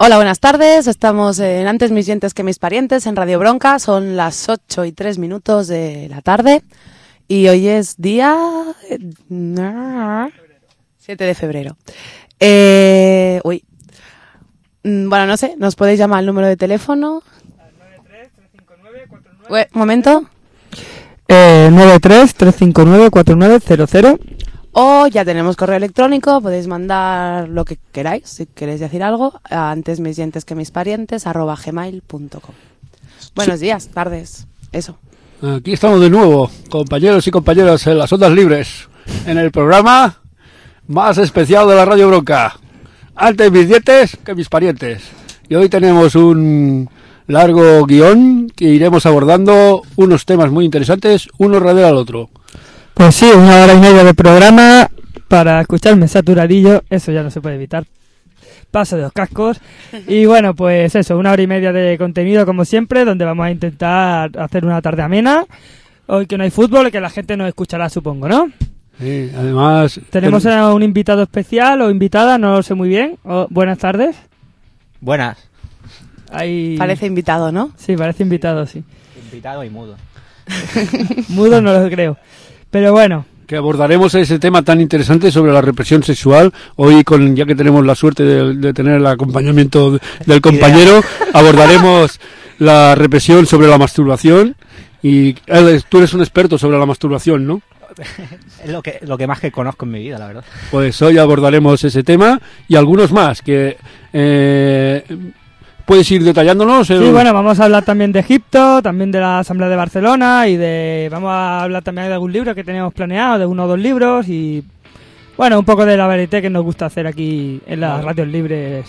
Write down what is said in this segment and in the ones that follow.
Hola, buenas tardes. Estamos en Antes mis dientes que mis parientes en Radio Bronca. Son las 8:03 de la tarde y hoy es día 7 de febrero. Bueno, no sé, nos podéis llamar al número de teléfono. 93-359-4900. Momento. 93-359-4900. O ya tenemos correo electrónico, podéis mandar lo que queráis, si queréis decir algo, a antesmisdientesquemisparientes@gmail.com. Buenos días, tardes, eso. Aquí estamos de nuevo, compañeros y compañeras en las ondas libres, en el programa más especial de la Radio Bronca, Antes mis dientes que mis parientes. Y hoy tenemos un largo guión que iremos abordando unos temas muy interesantes, uno radero al otro. Pues sí, 1 hora y media de programa para escucharme saturadillo, eso ya no se puede evitar. Paso de los cascos. Y bueno, pues eso, 1 hora y media de contenido como siempre, donde vamos a intentar hacer una tarde amena. Hoy que no hay fútbol, que la gente nos escuchará, supongo, ¿no? Sí, además... Tenemos a un invitado especial o invitada, no lo sé muy bien. Buenas tardes. Buenas. Parece invitado, ¿no? Sí, parece invitado, sí. Invitado y mudo. Mudo no lo creo. Pero bueno. Que abordaremos ese tema tan interesante sobre la represión sexual. Hoy, ya que tenemos la suerte de tener el acompañamiento del compañero, abordaremos la represión sobre la masturbación. Y tú eres un experto sobre la masturbación, ¿no? Es lo que más que conozco en mi vida, la verdad. Pues hoy abordaremos ese tema y algunos más que... ¿Puedes ir detallándonos? Sí, bueno, vamos a hablar también de Egipto, también de la Asamblea de Barcelona vamos a hablar también de algún libro que teníamos planeado, de 1 o 2 libros y, bueno, un poco de la varieté que nos gusta hacer aquí en las radios libres.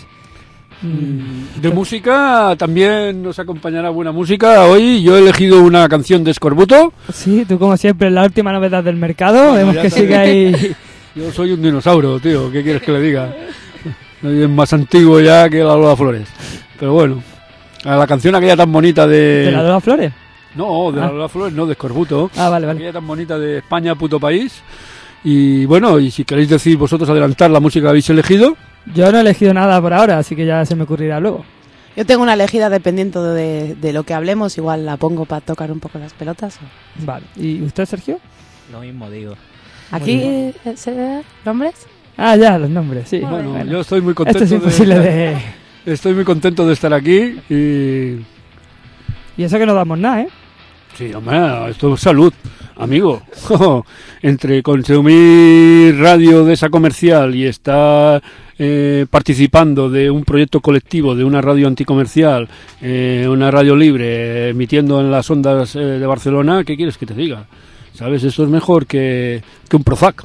De música también nos acompañará buena música. Hoy yo he elegido una canción de Escorbuto. Sí, tú como siempre, la última novedad del mercado, vemos que sigue ahí... Yo soy un dinosaurio, tío, ¿qué quieres que le diga? Soy más antiguo ya que la Lola Flores. Pero bueno, a la canción aquella tan bonita de... ¿De la Lola Flores? No, de la Lola Flores no, de Escorbuto. Vale. Aquella tan bonita de España, puto país. Y bueno, y si queréis decir vosotros adelantar la música que habéis elegido. Yo no he elegido nada por ahora, así que ya se me ocurrirá luego. Yo tengo una elegida dependiendo de lo que hablemos, igual la pongo para tocar un poco las pelotas. Vale, ¿y usted, Sergio? Lo mismo digo. ¿Aquí nombres? Ah, ya, los nombres, sí. Bueno, yo estoy muy contento. Esto es imposible Estoy muy contento de estar aquí y eso que no damos nada, ¿eh? Sí, hombre, esto es salud, amigo. Entre consumir radio de esa comercial y estar participando de un proyecto colectivo, de una radio anticomercial, una radio libre, emitiendo en las ondas de Barcelona, ¿qué quieres que te diga? ¿Sabes? Esto es mejor que un Prozac.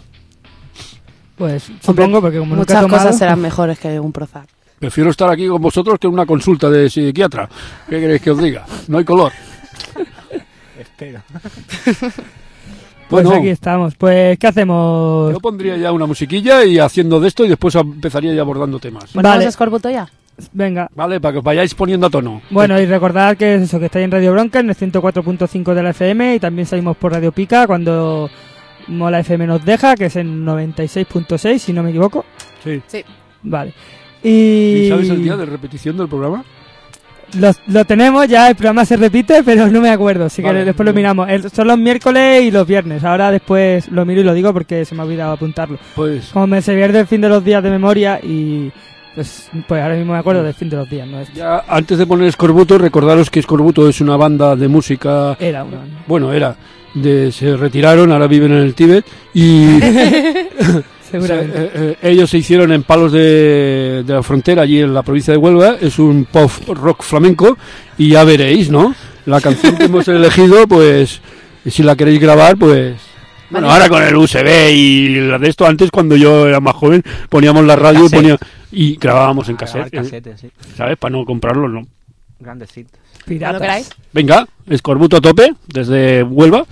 Pues supongo, porque como muchas nunca he tomado, cosas serán mejores que un Prozac. Prefiero estar aquí con vosotros que en una consulta de psiquiatra. ¿Qué queréis que os diga? No hay color. Espero. Pues bueno, aquí estamos. Pues, ¿qué hacemos? Yo pondría ya una musiquilla y haciendo de esto y después empezaría ya abordando temas. Bueno, ¿vamos a Escorbuto ya? Venga. Vale, para que os vayáis poniendo a tono. Bueno, y recordad que es eso, que estáis en Radio Bronca, en el 104.5 de la FM, y también salimos por Radio Pica cuando la FM nos deja, que es en 96.6, si no me equivoco. Sí. Vale. ¿Y sabes el día de repetición del programa? Lo tenemos, ya el programa se repite, pero no me acuerdo, así que después lo miramos. Son los miércoles y los viernes, ahora después lo miro y lo digo porque se me ha olvidado apuntarlo. Pues como se pierde el fin de los días de memoria y... Pues ahora mismo me acuerdo del fin de los días, ¿no? Ya, antes de poner Escorbuto, recordaros que Escorbuto es una banda de música... se retiraron, ahora viven en el Tíbet y... Seguramente. Ellos se hicieron en Palos de la Frontera, allí en la provincia de Huelva. Es un pop rock flamenco y ya veréis, ¿no? La canción que hemos elegido, pues, si la queréis grabar, pues... Bueno, ahora con el USB y la de esto, antes cuando yo era más joven, poníamos la radio y grabábamos en cassette. Sí. ¿Sabes? Para no comprarlo, ¿no? Grandecitos. ¿Lo queráis? Venga, Escorbuto a tope, desde Huelva.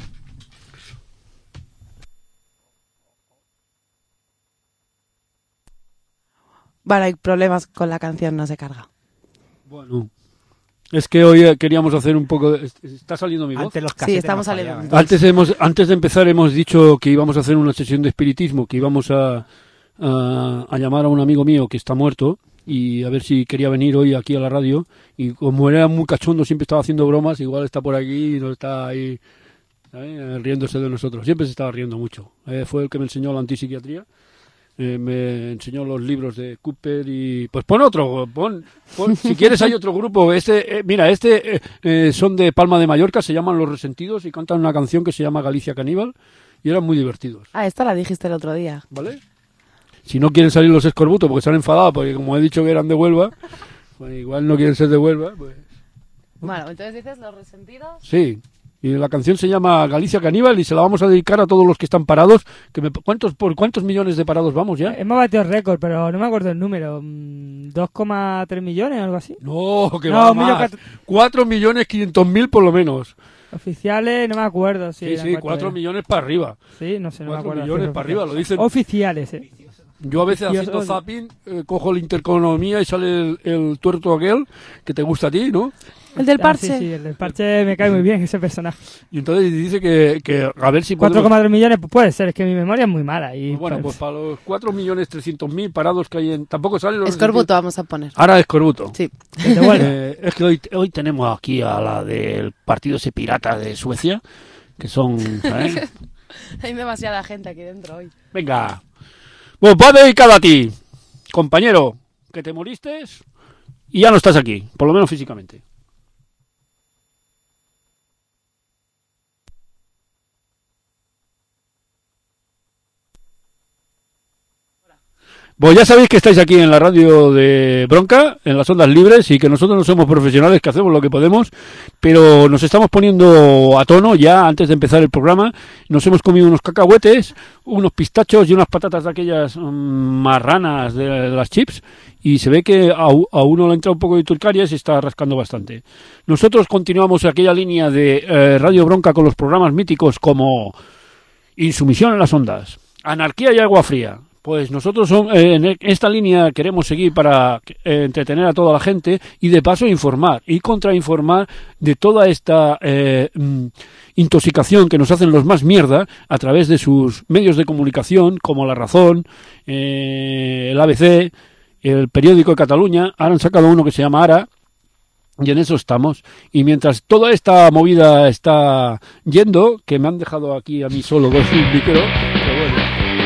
Bueno, hay problemas con la canción, no se carga. Bueno, es que hoy queríamos hacer un poco de... ¿Está saliendo mi voz? Sí, estamos saliendo. Antes de empezar hemos dicho que íbamos a hacer una sesión de espiritismo, que íbamos a llamar a un amigo mío que está muerto, y a ver si quería venir hoy aquí a la radio. Y como era muy cachondo, siempre estaba haciendo bromas, igual está por aquí y no está ahí, ¿sabes?, riéndose de nosotros. Siempre se estaba riendo mucho. Fue el que me enseñó la antipsiquiatría. Me enseñó los libros de Cooper y pues pon otro, pon si quieres. Hay otro grupo, mira, son de Palma de Mallorca, se llaman Los Resentidos y cantan una canción que se llama Galicia Caníbal y eran muy divertidos. Ah, esta la dijiste el otro día. ¿Vale? Si no quieren salir los Escorbuto porque se han enfadado, porque como he dicho que eran de Huelva, pues igual no quieren ser de Huelva, pues... Bueno, entonces dices Los Resentidos. Sí. Y la canción se llama Galicia Caníbal y se la vamos a dedicar a todos los que están parados. ¿Por cuántos millones de parados vamos ya? Hemos batido récord, pero no me acuerdo el número. 2,3 millones o algo así. No, que No, va más. 4.500.000 por lo menos. Oficiales, no me acuerdo. Sí, 4 millones para arriba. Sí, no sé, no me 4 acuerdo. millones para arriba, lo dicen. Oficiales, Yo a veces haciendo zapping cojo el Intereconomía y sale el tuerto aquel que te gusta a ti, ¿no? El del parche. Sí, el del parche me cae muy bien, ese personaje. Y entonces dice que a ver si podemos... 4,3 millones, pues puede ser, es que mi memoria es muy mala. Y Pues bueno, pues para los 4.300.000 parados que hay en... Tampoco salen los... Escorbuto vamos a poner. Ahora Escorbuto. Sí. Es que hoy tenemos aquí a la del partido ese pirata de Suecia, que son... ¿sabes? Hay demasiada gente aquí dentro hoy. Venga. Pues va dedicado a ti, compañero, que te moriste y ya no estás aquí, por lo menos físicamente. Pues ya sabéis que estáis aquí en la radio de Bronca, en las ondas libres, y que nosotros no somos profesionales, que hacemos lo que podemos, pero nos estamos poniendo a tono ya antes de empezar el programa. Nos hemos comido unos cacahuetes, unos pistachos y unas patatas de aquellas marranas de las chips, y se ve que a uno le entra un poco de turcaria y se está rascando bastante. Nosotros continuamos aquella línea de Radio Bronca con los programas míticos como Insumisión en las ondas, Anarquía y Agua Fría. Pues nosotros en esta línea queremos seguir para entretener a toda la gente y de paso informar y contrainformar de toda esta intoxicación que nos hacen los más mierda a través de sus medios de comunicación como La Razón, el ABC, el Periódico de Cataluña. Ahora han sacado uno que se llama Ara y en eso estamos. Y mientras toda esta movida está yendo, que me han dejado aquí a mí solo con el micro, pero bueno.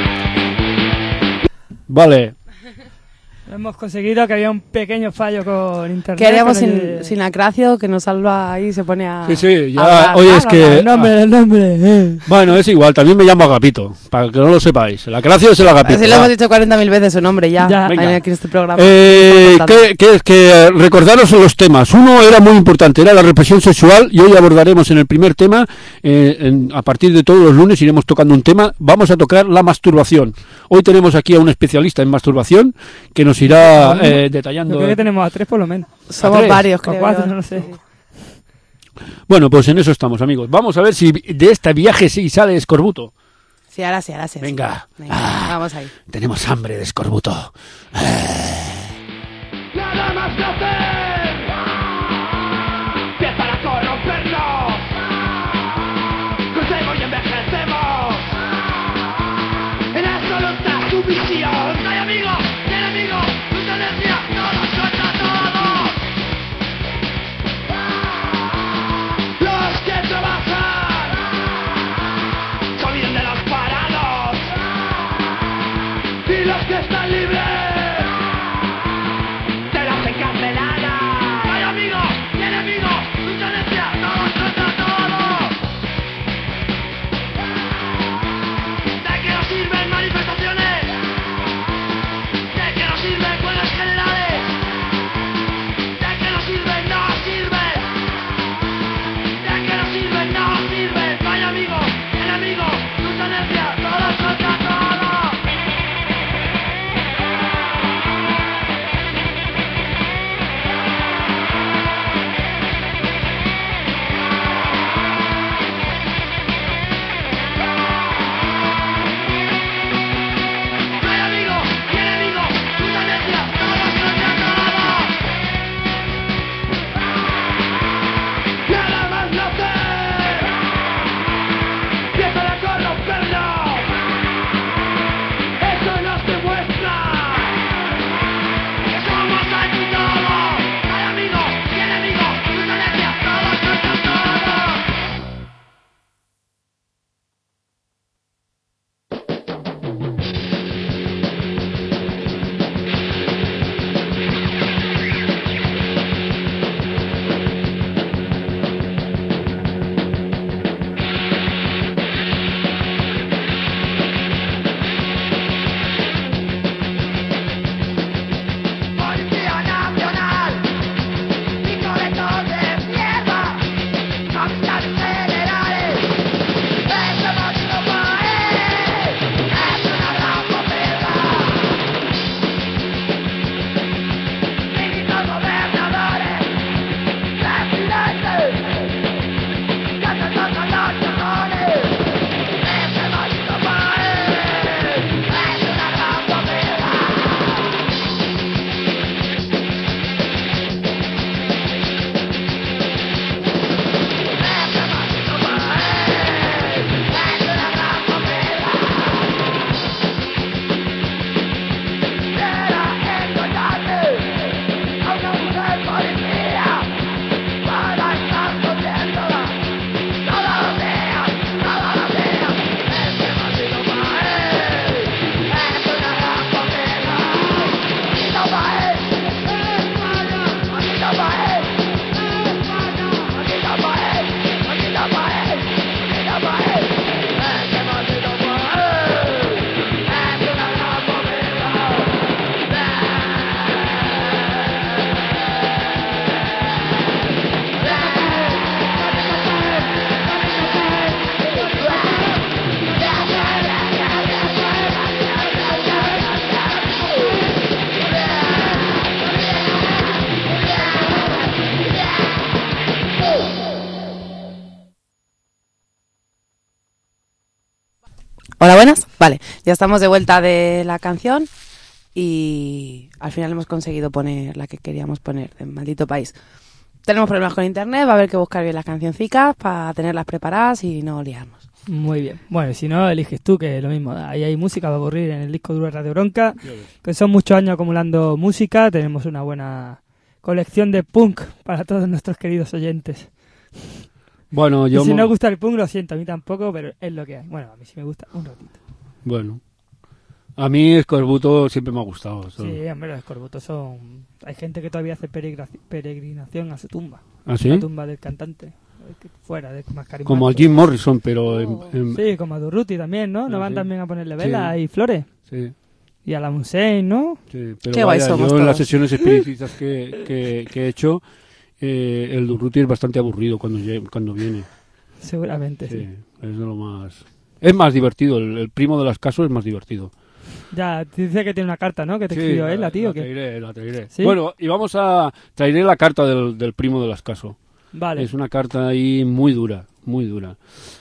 Vale. Hemos conseguido que había un pequeño fallo con internet. Queríamos sin Acracio, que nos salva ahí, se pone a... Sí, ya, hablar, oye, es que... El nombre. Bueno, es igual, también me llamo Agapito, para que no lo sepáis. El Acracio es el Agapito. Así lo hemos dicho 40.000 veces su nombre ya. Venga. Aquí en este programa. Que recordaros los temas. Uno era muy importante, era la represión sexual, y hoy abordaremos en el primer tema, a partir de todos los lunes iremos tocando un tema. Vamos a tocar la masturbación. Hoy tenemos aquí a un especialista en masturbación que nos irá detallando. Yo creo que tenemos a 3 por lo menos. Somos varios, creo. O 4, yo. no lo sé. Bueno, pues en eso estamos, amigos. Vamos a ver si de este viaje sí sale Escorbuto. Sí, ahora sí. Venga. Vamos ahí. Tenemos hambre de Escorbuto. Nada más que hacer que para corrompernos crecemos y envejecemos en absoluta sumisión. No hay amigo, ni enemigo, tu tendencia, todos contra todos. Los que trabajan se olvidan de los parados y los que están libres de los encarcelados. Hola, buenas. Vale, ya estamos de vuelta de la canción y al final hemos conseguido poner la que queríamos poner, de Maldito País. Tenemos problemas con internet, va a haber que buscar bien las cancioncicas para tenerlas preparadas y no liarnos. Muy bien. Bueno, si no, eliges tú, que es lo mismo. Ahí hay música para aburrir en el disco duro de Radio Bronca, que son muchos años acumulando música. Tenemos una buena colección de punk para todos nuestros queridos oyentes. Bueno, yo... Y si no gusta el punk, lo siento, a mí tampoco, pero es lo que hay. Bueno, a mí sí me gusta un ratito. Bueno. A mí Escorbuto siempre me ha gustado. Sí, hombre, los escorbutos son... Hay gente que todavía hace peregrinación a su tumba. ¿Ah, sí? La tumba del cantante. Fuera, de más carismático. Como a Jim Morrison, pero... Sí, como a Durruti también, ¿no? ¿No van sí. También a ponerle velas y flores? Sí. Y a la Musein, ¿no? Sí, pero Qué guay vaya, somos yo en las todos. sesiones espiritistas que he hecho, el Durruti es bastante aburrido cuando viene. Seguramente, sí. Es de lo más... Es más divertido, el primo de las Caso es más divertido. Ya, te dice que tiene una carta, ¿no? Que te escribió él, la tío. La traeré. ¿Sí? Bueno, y traeré la carta del primo de las Caso. Vale. Es una carta ahí muy dura, muy dura.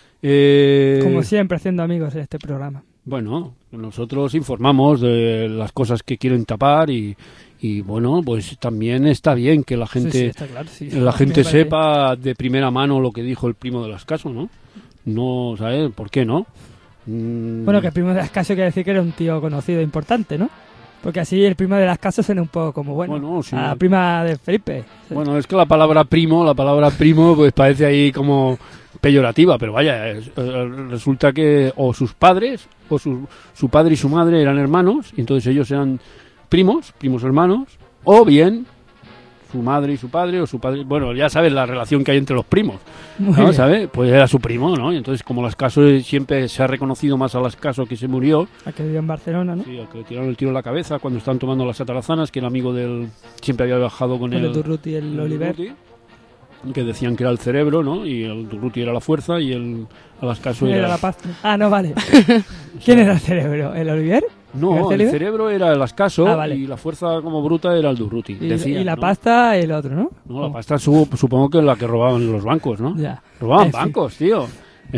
Como siempre, haciendo amigos en este programa. Bueno, nosotros informamos de las cosas que quieren tapar y bueno, pues también está bien que la gente, Sí, está claro, sí. la gente Me parece. sepa de primera mano lo que dijo el primo de las Caso, ¿no? No, ¿sabes? ¿Por qué no? Bueno, que el primo de las Casas quiere decir que era un tío conocido e importante, ¿no? Porque así el primo de las Casas suena un poco como, bueno, sí. a la prima de Felipe. Sí. Bueno, es que la palabra primo, pues parece ahí como peyorativa, pero vaya, resulta que o sus padres, o su padre y su madre eran hermanos, y entonces ellos eran primos hermanos, o bien su madre y su padre, o su padre, bueno, ya sabes la relación que hay entre los primos, Muy ¿no? bien. ¿Sabes? Pues era su primo, ¿no? Y entonces como Las Caso siempre se ha reconocido más a Las Caso que se murió, A que vivió en Barcelona, ¿no? sí, al que le tiraron el tiro en la cabeza cuando estaban tomando las atarazanas, que era amigo del... siempre había viajado con Con él. el Durruti y el Oliver. Que decían que era el cerebro, ¿no? Y el Durruti era la fuerza y el a Las Caso Era era... la paz. Ah, no, vale. ¿Quién era el cerebro? ¿El Oliver? No, ¿García el Oliver? cerebro era el Las Caso Vale. y la fuerza como bruta era el Durruti. Y decían, la ¿no? pasta, el otro, ¿no? No, la pasta supongo que es la que robaban los bancos, ¿no? Ya. Robaban En fin. bancos, tío.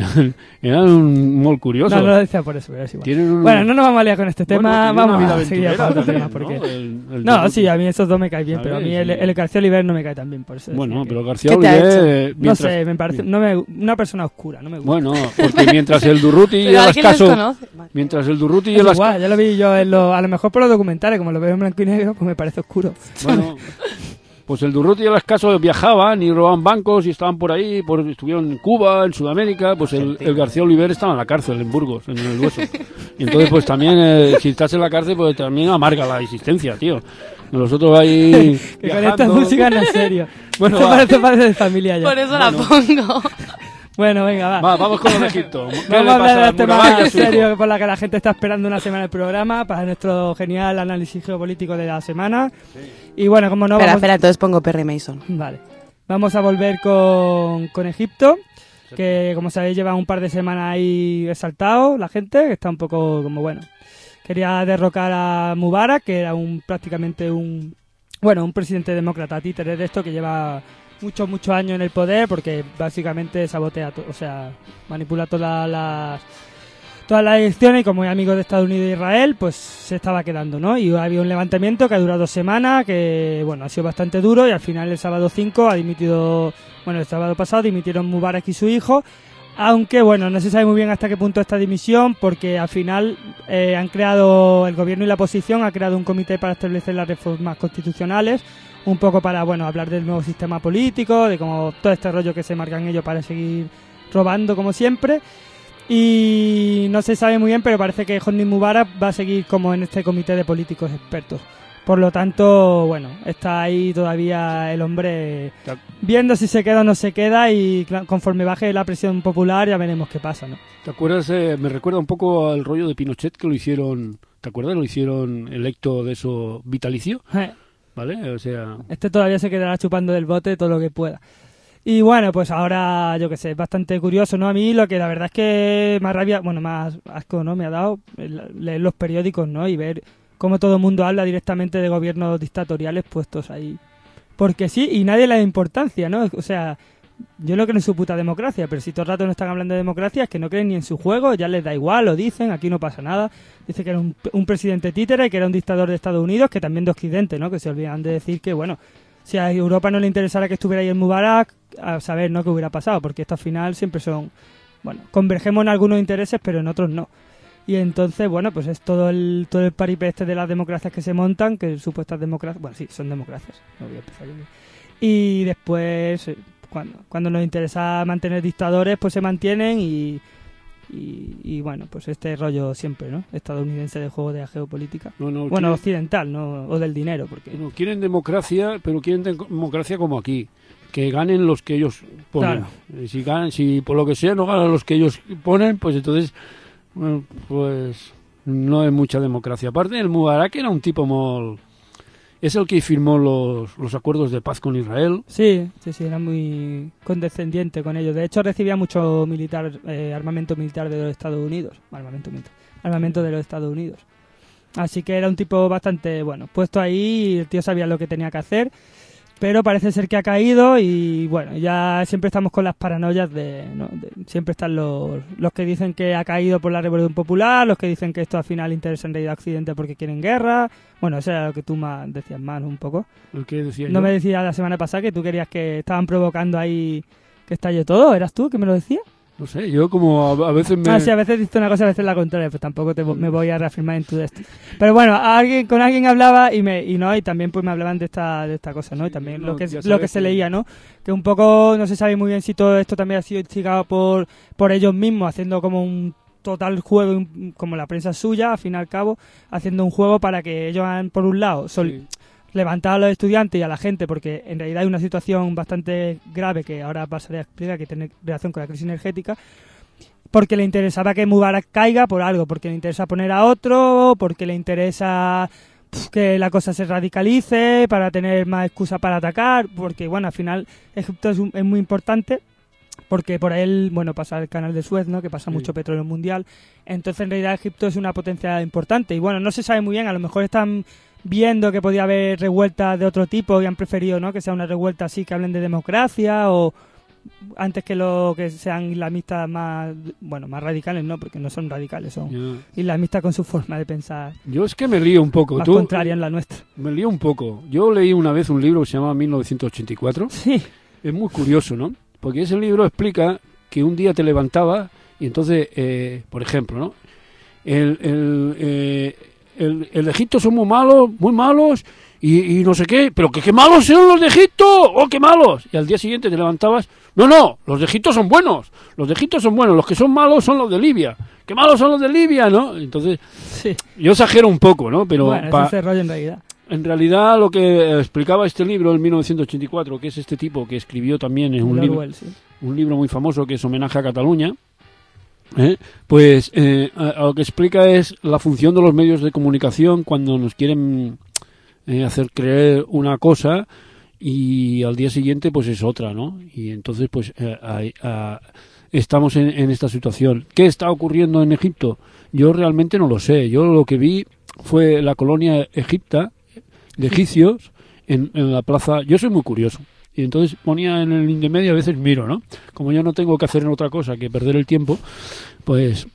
Eran muy curiosos. No, no lo decía por eso, pero es igual. Tienen un... Bueno, no nos vamos a liar con este tema, Bueno, tienen vamos una vida a seguir aventurera para otro tema. también, Porque... ¿no? El No, Durruti. sí, a mí esos dos me caen bien, pero a mí ¿Sabes? el García Oliver no me cae tan bien, por eso. Bueno, decía que- pero García ¿Qué te ha Oliver... No mientras- sé, me parece una persona oscura, no me gusta. Bueno, porque mientras el Durruti y Pero Las ¿alguien les Caso... conoce? Vale. Mientras el Durruti y Es Las igual, ya lo vi yo a lo mejor por los documentales, como lo veo en blanco y negro, pues me parece oscuro. Bueno, pues el Durruti y el Caso viajaban y robaban bancos y estaban por ahí, estuvieron en Cuba, en Sudamérica, pues el García Oliver estaba en la cárcel, en Burgos, en el Hueso. Y entonces pues también, si estás en la cárcel, pues también amarga la existencia, tío. Nosotros ahí Que con viajando. esta música no es serio. Bueno, Esto va. parece padre de familia ya. Por eso la pongo. Bueno, venga, va. Vamos con el Egipto. ¿Qué Vamos le a hablar pasa del a tema Murabaya y a en su hijo? serio por la que la gente está esperando una semana el programa para nuestro genial análisis geopolítico de la semana. Y bueno, como no Espera, vamos... espera, entonces pongo Perry Mason. Vale. Vamos a volver con Egipto, que como sabéis lleva un par de semanas ahí exaltado la gente, que está un poco como bueno. Quería derrocar a Mubarak, que era prácticamente un presidente demócrata títere de esto que lleva muchos años en el poder, porque básicamente sabotea, manipula todas las elecciones, y como es amigo de Estados Unidos e Israel, pues se estaba quedando, ¿no? Y había un levantamiento que ha durado 2 semanas, que bueno, ha sido bastante duro, y al final el sábado 5 el sábado pasado dimitieron Mubarak y su hijo, aunque bueno, no se sabe muy bien hasta qué punto esta dimisión, porque al final el gobierno y la oposición ha creado un comité para establecer las reformas constitucionales, un poco para, hablar del nuevo sistema político, de como todo este rollo que se marcan ellos para seguir robando como siempre. Y no se sabe muy bien, pero parece que Hosni Mubarak va a seguir como en este comité de políticos expertos. Por lo tanto, está ahí todavía el hombre viendo si se queda o no se queda, y conforme baje la presión popular ya veremos qué pasa, ¿no? ¿Te acuerdas? Me recuerda un poco al rollo de Pinochet, que lo hicieron, ¿te acuerdas? Lo hicieron electo de eso vitalicio, ¿vale? O sea... Este todavía se quedará chupando del bote todo lo que pueda. Y bueno, pues ahora, yo qué sé, es bastante curioso, ¿no? A mí lo que la verdad es que más rabia, más asco, ¿no? Me ha dado leer los periódicos, ¿no? Y ver cómo todo el mundo habla directamente de gobiernos dictatoriales puestos ahí. Porque sí, y nadie le da importancia, ¿no? O sea, yo no creo en su puta democracia, pero si todo el rato no están hablando de democracia es que no creen ni en su juego, ya les da igual, lo dicen, aquí no pasa nada. Dice que era un presidente títere, que era un dictador de Estados Unidos, que también de Occidente, ¿no? Que se olvidan de decir que, bueno, si a Europa no le interesara que estuviera ahí el Mubarak, a saber, ¿no?, qué hubiera pasado, porque esto al final siempre son, bueno, convergemos en algunos intereses, pero en otros no. Y entonces, bueno, pues es todo el paripé este de las democracias que se montan, que supuestas democracias, bueno, sí, son democracias, no voy a empezar yo. Y después, cuando nos interesa mantener dictadores, pues se mantienen y bueno, pues este rollo siempre, ¿no? Estadounidense de juego de la geopolítica. Bueno, quieren, occidental, ¿no? O del dinero, porque... No, quieren democracia, pero quieren democracia como aquí. Que ganen los que ellos ponen. Claro. Si por lo que sea no ganan los que ellos ponen, pues entonces... Bueno, pues no es mucha democracia. Aparte, el Mubarak era un tipo es el que firmó los acuerdos de paz con Israel. Sí, era muy condescendiente con ellos. De hecho, recibía mucho armamento militar de los Estados Unidos. Armamento de los Estados Unidos. Así que era un tipo bastante, bueno, puesto ahí, el tío sabía lo que tenía que hacer. Pero parece ser que ha caído y bueno, ya siempre estamos con las paranoias siempre están los que dicen que ha caído por la Revolución Popular, los que dicen que esto al final interesa en realidad a Occidente porque quieren guerra. Bueno, eso era lo que tú decías más, ¿no? Un poco. ¿El qué decía ¿No yo? me decías la semana pasada que tú querías que estaban provocando ahí que estalle todo? ¿Eras tú que me lo decías? No sé, yo como a veces sí, a veces dices una cosa, a veces la contraria, pues tampoco me voy a reafirmar en tu esto. Pero bueno, con alguien hablaba y también pues me hablaban de esta cosa, ¿no? Y también lo que se leía, ¿no? Que un poco no se sabe muy bien si todo esto también ha sido instigado por ellos mismos, haciendo como un total juego, como la prensa suya, al fin y al cabo, haciendo un juego para que ellos han, por un lado, levantar a los estudiantes y a la gente, porque en realidad hay una situación bastante grave que ahora pasaré a explicar, que tiene relación con la crisis energética, porque le interesaba que Mubarak caiga por algo, porque le interesa poner a otro, porque le interesa que la cosa se radicalice, para tener más excusa para atacar, porque bueno, al final Egipto es muy importante, porque por él, bueno, pasa el canal de Suez, ¿no?, que pasa mucho petróleo mundial, entonces en realidad Egipto es una potencia importante, y bueno, no se sabe muy bien, a lo mejor están viendo que podía haber revueltas de otro tipo y han preferido, ¿no?, que sea una revuelta así, que hablen de democracia, o antes que que sean islamistas más radicales, no, porque no son radicales, son islamistas con su forma de pensar. Yo es que me lío un poco. Más contraria en la nuestra. Me lío un poco. Yo leí una vez un libro que se llama 1984. Sí. Es muy curioso, ¿no? Porque ese libro explica que un día te levantabas y entonces, por ejemplo, ¿no?, el Egipto son muy malos y no sé qué, pero que qué malos son los de Egipto, ¡oh, qué malos! Y al día siguiente te levantabas, no, los de Egipto son buenos, los que son malos son los de Libia, qué malos son los de Libia, ¿no? Entonces, yo exagero un poco, ¿no? Pero bueno, ese rollo en realidad. En realidad lo que explicaba este libro en 1984, que es este tipo que escribió también en un libro muy famoso que es Homenaje a Cataluña, pues lo que explica es la función de los medios de comunicación cuando nos quieren hacer creer una cosa y al día siguiente pues es otra, ¿no? Y entonces pues estamos en esta situación. ¿Qué está ocurriendo en Egipto? Yo realmente no lo sé. Yo lo que vi fue la colonia egipta de egipcios en la plaza. Yo soy muy curioso. Y entonces ponía en el intermedio, a veces miro, ¿no? Como yo no tengo que hacer en otra cosa que perder el tiempo, pues,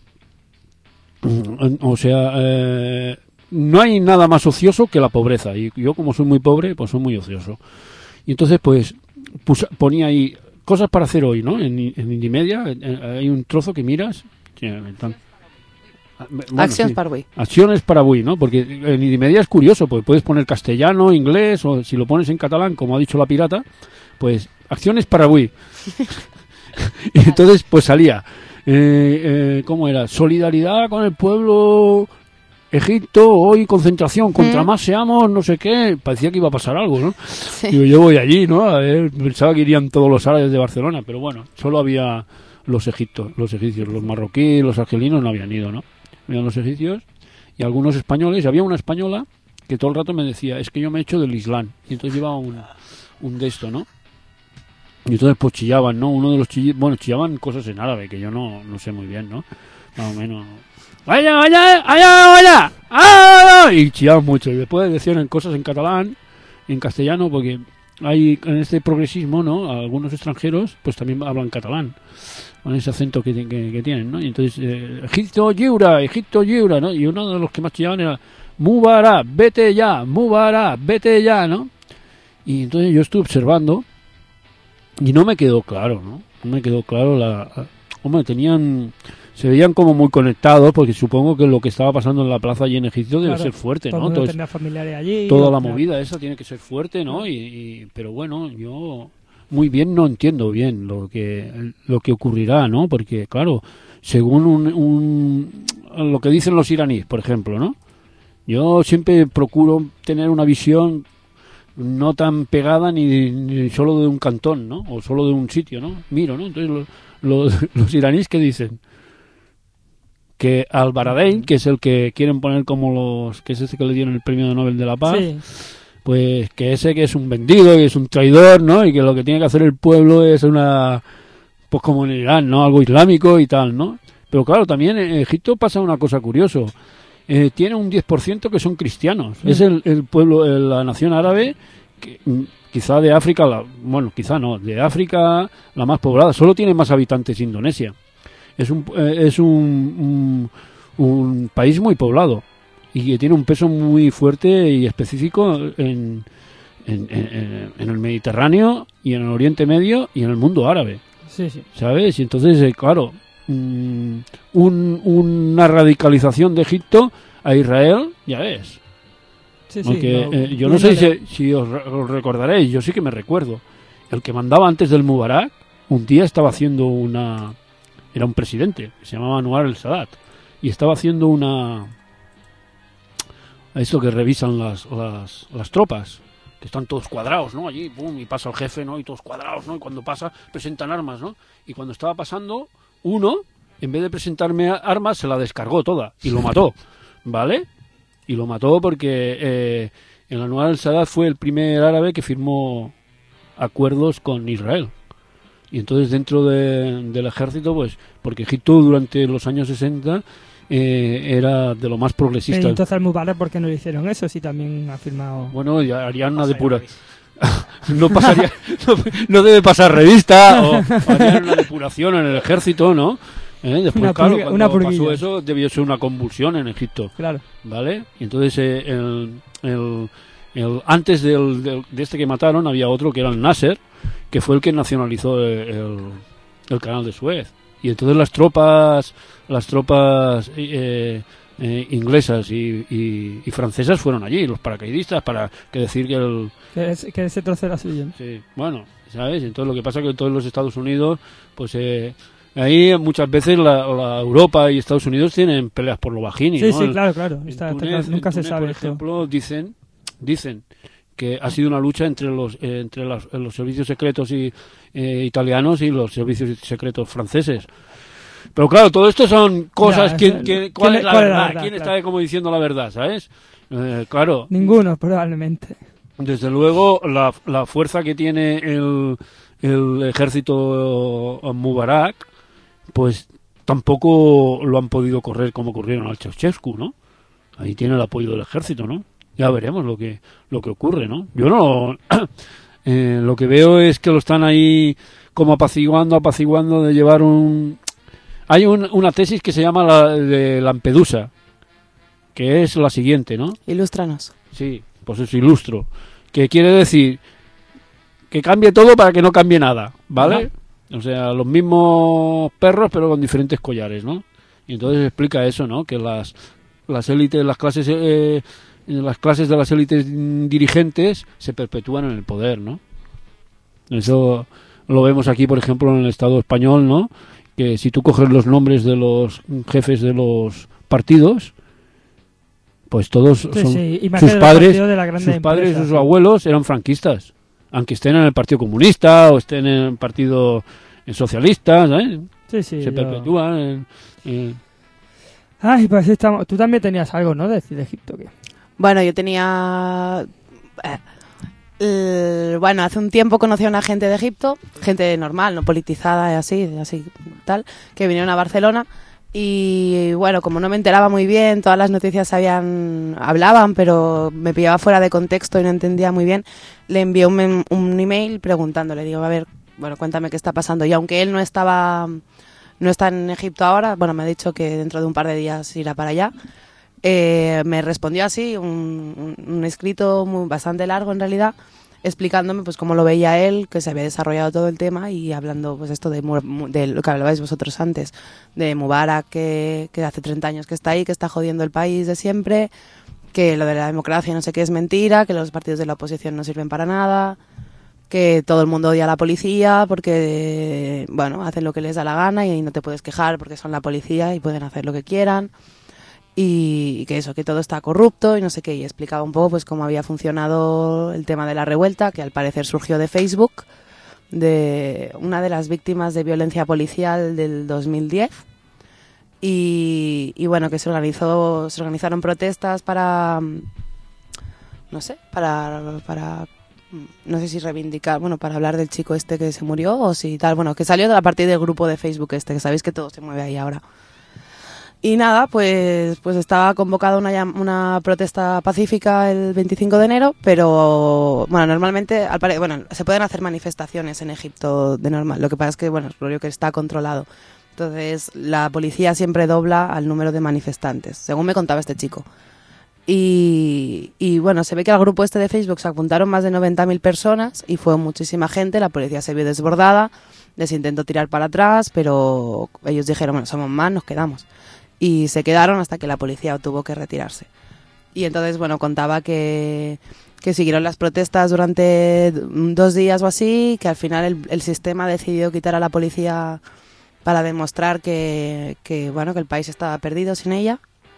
o sea, no hay nada más ocioso que la pobreza. Y yo, como soy muy pobre, pues soy muy ocioso. Y entonces, pues, ponía ahí cosas para hacer hoy, ¿no? En Indimedia hay un trozo que miras. Acciones para avui. Acciones para avui, ¿no? Porque en Indimedia es curioso, pues puedes poner castellano, inglés, o si lo pones en catalán, como ha dicho la pirata, pues acciones para avui. Y entonces, pues salía, ¿cómo era? Solidaridad con el pueblo Egipto, hoy concentración, contra más seamos, no sé qué. Parecía que iba a pasar algo, ¿no? Sí. Digo, yo voy allí, ¿no? A ver, pensaba que irían todos los árabes de Barcelona, pero bueno, solo había los egipcios, los marroquíes, los argelinos no habían ido, ¿no? Habían los egipcios y algunos españoles. Había una española que todo el rato me decía, es que yo me he hecho del Islam. Y entonces llevaba un de esto, ¿no? Y entonces pues chillaban, ¿no? Uno de los chillaban cosas en árabe que yo no sé muy bien, ¿no? Más o menos. ¡Vaya, vaya, vaya, vaya! ¡Ah! Y chillaban mucho. Y después decían cosas en catalán, en castellano, porque hay en este progresismo, ¿no? Algunos extranjeros pues también hablan catalán, con ese acento que tienen, ¿no? Y entonces, Egipto lliure, ¿no? Y uno de los que más chillaban era Mubarak, vete ya, ¿no? Y entonces yo estuve observando y no me quedó claro, ¿no? No me quedó claro hombre, se veían como muy conectados, porque supongo que lo que estaba pasando en la plaza allí en Egipto debe ser fuerte, ¿no? Todo tenía familiares allí. Toda la movida esa tiene que ser fuerte, ¿no? Pero bueno, yo muy bien no entiendo bien lo que ocurrirá, ¿no? Porque claro, según lo que dicen los iraníes, por ejemplo, ¿no? Yo siempre procuro tener una visión no tan pegada ni solo de un cantón, ¿no? O solo de un sitio, ¿no? Miro, ¿no? Entonces los iraníes, ¿qué dicen? Que Al-Baradei, que es el que quieren poner como que es ese que le dieron el premio Nobel de la Paz, Sí. pues que ese que es un vendido y es un traidor, ¿no? Y que lo que tiene que hacer el pueblo es pues como en Irán, ¿no? Algo islámico y tal, ¿no? Pero claro, también en Egipto pasa una cosa curiosa. Tiene un 10% que son cristianos. Es el pueblo, la nación árabe, que, quizá de África, quizá no, de África la más poblada. Solo tiene más habitantes Indonesia. Es un país muy poblado y que tiene un peso muy fuerte y específico en el Mediterráneo y en el Oriente Medio y en el mundo árabe. Sí, sí. ¿Sabes? Y entonces, claro, una radicalización de Egipto a Israel, ya ves. Sí, sí, Aunque yo no sé si os recordaréis, yo sí que me recuerdo. El que mandaba antes del Mubarak, un día estaba haciendo era un presidente, que se llamaba Anwar el-Sadat, y estaba haciendo esto que revisan las tropas, que están todos cuadrados, ¿no? Allí, pum, y pasa el jefe, ¿no? Y todos cuadrados, ¿no? Y cuando pasa, presentan armas, ¿no? Y cuando estaba pasando, uno, en vez de presentarme armas, se la descargó toda y lo mató, ¿vale? Y lo mató porque el Anwar el-Sadat fue el primer árabe que firmó acuerdos con Israel. Y entonces dentro del ejército, pues, porque Egipto durante los años 60 era de lo más progresista. Pero entonces al Mubarak, ¿por qué no le hicieron eso si también ha firmado? Bueno, ya harían una depuración. No pasaría, no debe pasar revista, o harían una depuración en el ejército, ¿no? Después, claro, cuando pasó eso, debió ser una convulsión en Egipto. Claro. ¿Vale? Y entonces antes de este que mataron había otro que era el Nasser, que fue el que nacionalizó el canal de Suez. Y entonces las tropas inglesas y francesas fueron allí, los paracaidistas, para decir que ese trozo era suyo. Sí, bueno, ¿sabes? Entonces lo que pasa es que todos los Estados Unidos, pues ahí muchas veces la Europa y Estados Unidos tienen peleas por lo bajini, sí, ¿no? Sí, claro. Nunca se Túnez, sabe. por ejemplo, dicen que ha sido una lucha entre los servicios secretos italianos y los servicios secretos franceses. Pero claro, todo esto son cosas. ¿Cuál es la verdad? ¿Quién está como diciendo la verdad, sabes? Claro. Ninguno, probablemente. Desde luego, la fuerza que tiene el ejército Mubarak, pues tampoco lo han podido correr como corrieron al Ceausescu, ¿no? Ahí tiene el apoyo del ejército, ¿no? Ya veremos lo que ocurre, ¿no? Yo no... lo que veo es que lo están ahí como apaciguando de llevar Hay una tesis que se llama la de Lampedusa, que es la siguiente, ¿no? Ilústranos. Sí, pues eso ilustro. Que quiere decir que cambie todo para que no cambie nada, ¿vale? O sea, los mismos perros pero con diferentes collares, ¿no? Y entonces explica eso, ¿no? Que las élites, las clases de las élites dirigentes se perpetúan en el poder, ¿no? Eso lo vemos aquí, por ejemplo, en el Estado español, ¿no? Que si tú coges los nombres de los jefes de los partidos, pues todos son sus padres y sus abuelos eran franquistas, aunque estén en el Partido Comunista o estén en el Partido Socialista, ¿sabes? Sí, se perpetúan. Ay, pues estamos. Tú también tenías algo, ¿no? De Egipto, ¿qué? Bueno, yo tenía... bueno, hace un tiempo conocí a una gente de Egipto, gente normal, no politizada y así tal, que vinieron a Barcelona Y bueno, como no me enteraba muy bien, todas las noticias hablaban, pero me pillaba fuera de contexto y no entendía muy bien, le envié un email preguntándole, digo, a ver, bueno, cuéntame qué está pasando. Y aunque él no está en Egipto ahora, bueno, me ha dicho que dentro de un par de días irá para allá, me respondió así, un escrito bastante largo en realidad, explicándome pues cómo lo veía él, que se había desarrollado todo el tema y hablando pues esto de lo que hablabais vosotros antes, de Mubarak que hace 30 años que está ahí, que está jodiendo el país de siempre, que lo de la democracia no sé qué es mentira, que los partidos de la oposición no sirven para nada, que todo el mundo odia a la policía porque, bueno, hacen lo que les da la gana y no te puedes quejar porque son la policía y pueden hacer lo que quieran. Y que eso, que todo está corrupto y no sé qué, y explicaba un poco pues cómo había funcionado el tema de la revuelta, que al parecer surgió de Facebook, de una de las víctimas de violencia policial del 2010, y bueno, que se organizaron protestas para, no sé, para no sé si reivindicar, bueno, para hablar del chico este que se murió o si tal, bueno, que salió a partir del grupo de Facebook este, que sabéis que todo se mueve ahí ahora. Y nada, pues estaba convocada una protesta pacífica el 25 de enero, pero bueno, normalmente se pueden hacer manifestaciones en Egipto de normal. Lo que pasa es que bueno, es que está controlado. Entonces, la policía siempre dobla al número de manifestantes, según me contaba este chico. Y bueno, se ve que al grupo este de Facebook se apuntaron más de 90.000 personas y fue muchísima gente, la policía se vio desbordada, les intentó tirar para atrás, pero ellos dijeron, bueno, somos más, nos quedamos. Y se quedaron hasta que la policía tuvo que retirarse. Y entonces, bueno, contaba que siguieron las protestas durante 2 días o así, que al final el sistema decidió quitar a la policía para demostrar que el país estaba perdido sin ella.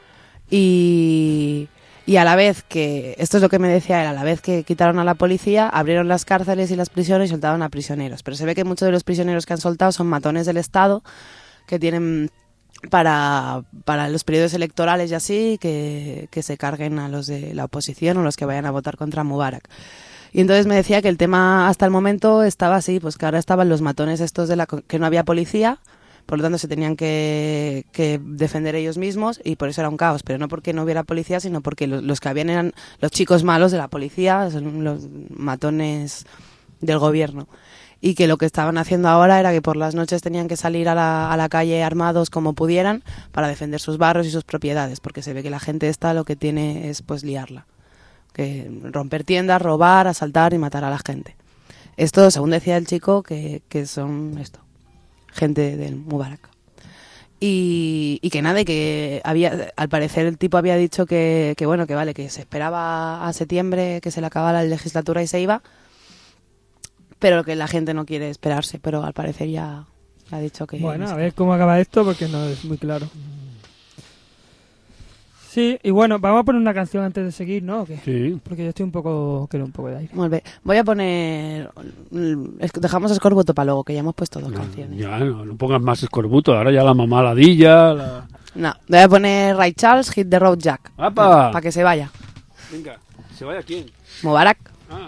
Y a la vez que, esto es lo que me decía él, a la vez que quitaron a la policía, abrieron las cárceles y las prisiones y soltaron a prisioneros. Pero se ve que muchos de los prisioneros que han soltado son matones del Estado, que tienen para los periodos electorales y así, que se carguen a los de la oposición o los que vayan a votar contra Mubarak. Y entonces me decía que el tema hasta el momento estaba así, pues que ahora estaban los matones estos que no había policía, por lo tanto se tenían que defender ellos mismos y por eso era un caos, pero no porque no hubiera policía, sino porque los que habían eran los chicos malos de la policía, son los matones del gobierno. Y que lo que estaban haciendo ahora era que por las noches tenían que salir a la calle armados como pudieran para defender sus barrios y sus propiedades, porque se ve que la gente esta lo que tiene es pues liarla, que romper tiendas, robar, asaltar y matar a la gente. Esto, según decía el chico, que son gente del Mubarak. Y que nada, y que al parecer el tipo había dicho que vale, que se esperaba a septiembre que se le acabara la legislatura y se iba, pero que la gente no quiere esperarse, pero al parecer ya ha dicho que... Bueno, a ver cómo acaba esto, porque no es muy claro. Sí, y bueno, vamos a poner una canción antes de seguir, ¿no? ¿O qué? Sí. Porque yo estoy quiero un poco de aire. Muy bien. Voy a poner... Dejamos Escorbuto para luego, que ya hemos puesto 2 canciones. Ya, no pongas más Escorbuto, ahora ya la mamá ladilla... No, voy a poner Ray Charles, Hit the Road Jack. ¡Apa! Para que se vaya. Venga, ¿se vaya quién? Mubarak. Ah.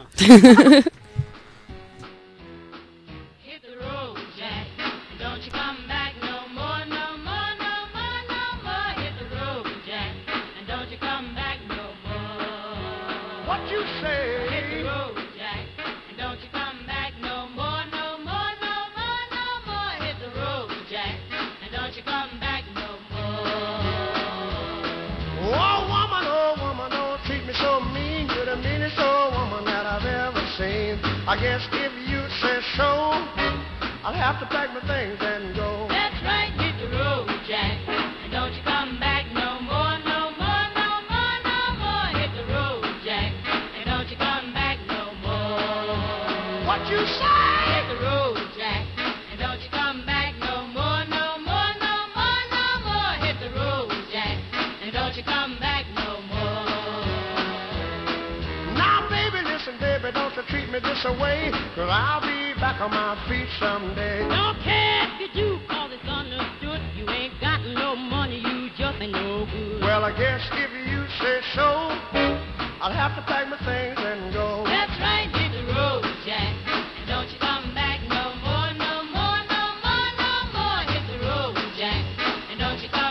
Hit the road, Jack. Don't you come back no more, no more, no more, no more. Hit the road, Jack. And don't you come back no more. What you say? Hit the road, Jack. And don't you come back no more, no more, no more, no more. Hit the road, Jack. And don't you come back no more. Oh woman, don't treat me so mean. You're the meanest old woman that I've ever seen. I guess if you say so, I'll have to pack my things and go. That's right, hit the road, Jack. And don't you come back no more, no more, no more, no more. Hit the road, Jack. And don't you come back no more. What you say? Hit the road, Jack. And don't you come back no more, no more, no more, no more. Hit the road, Jack. And don't you come back no more. Now baby, listen baby, don't you treat me this away, 'cause I'll be back on my feet someday. Don't care if you do, 'cause it's understood. You ain't got no money, you just ain't no good. Well, I guess if you say so, I'll have to pack my things and go. That's right, hit the road, Jack. And don't you come back no more, no more, no more, no more. Hit the road, Jack. And don't you come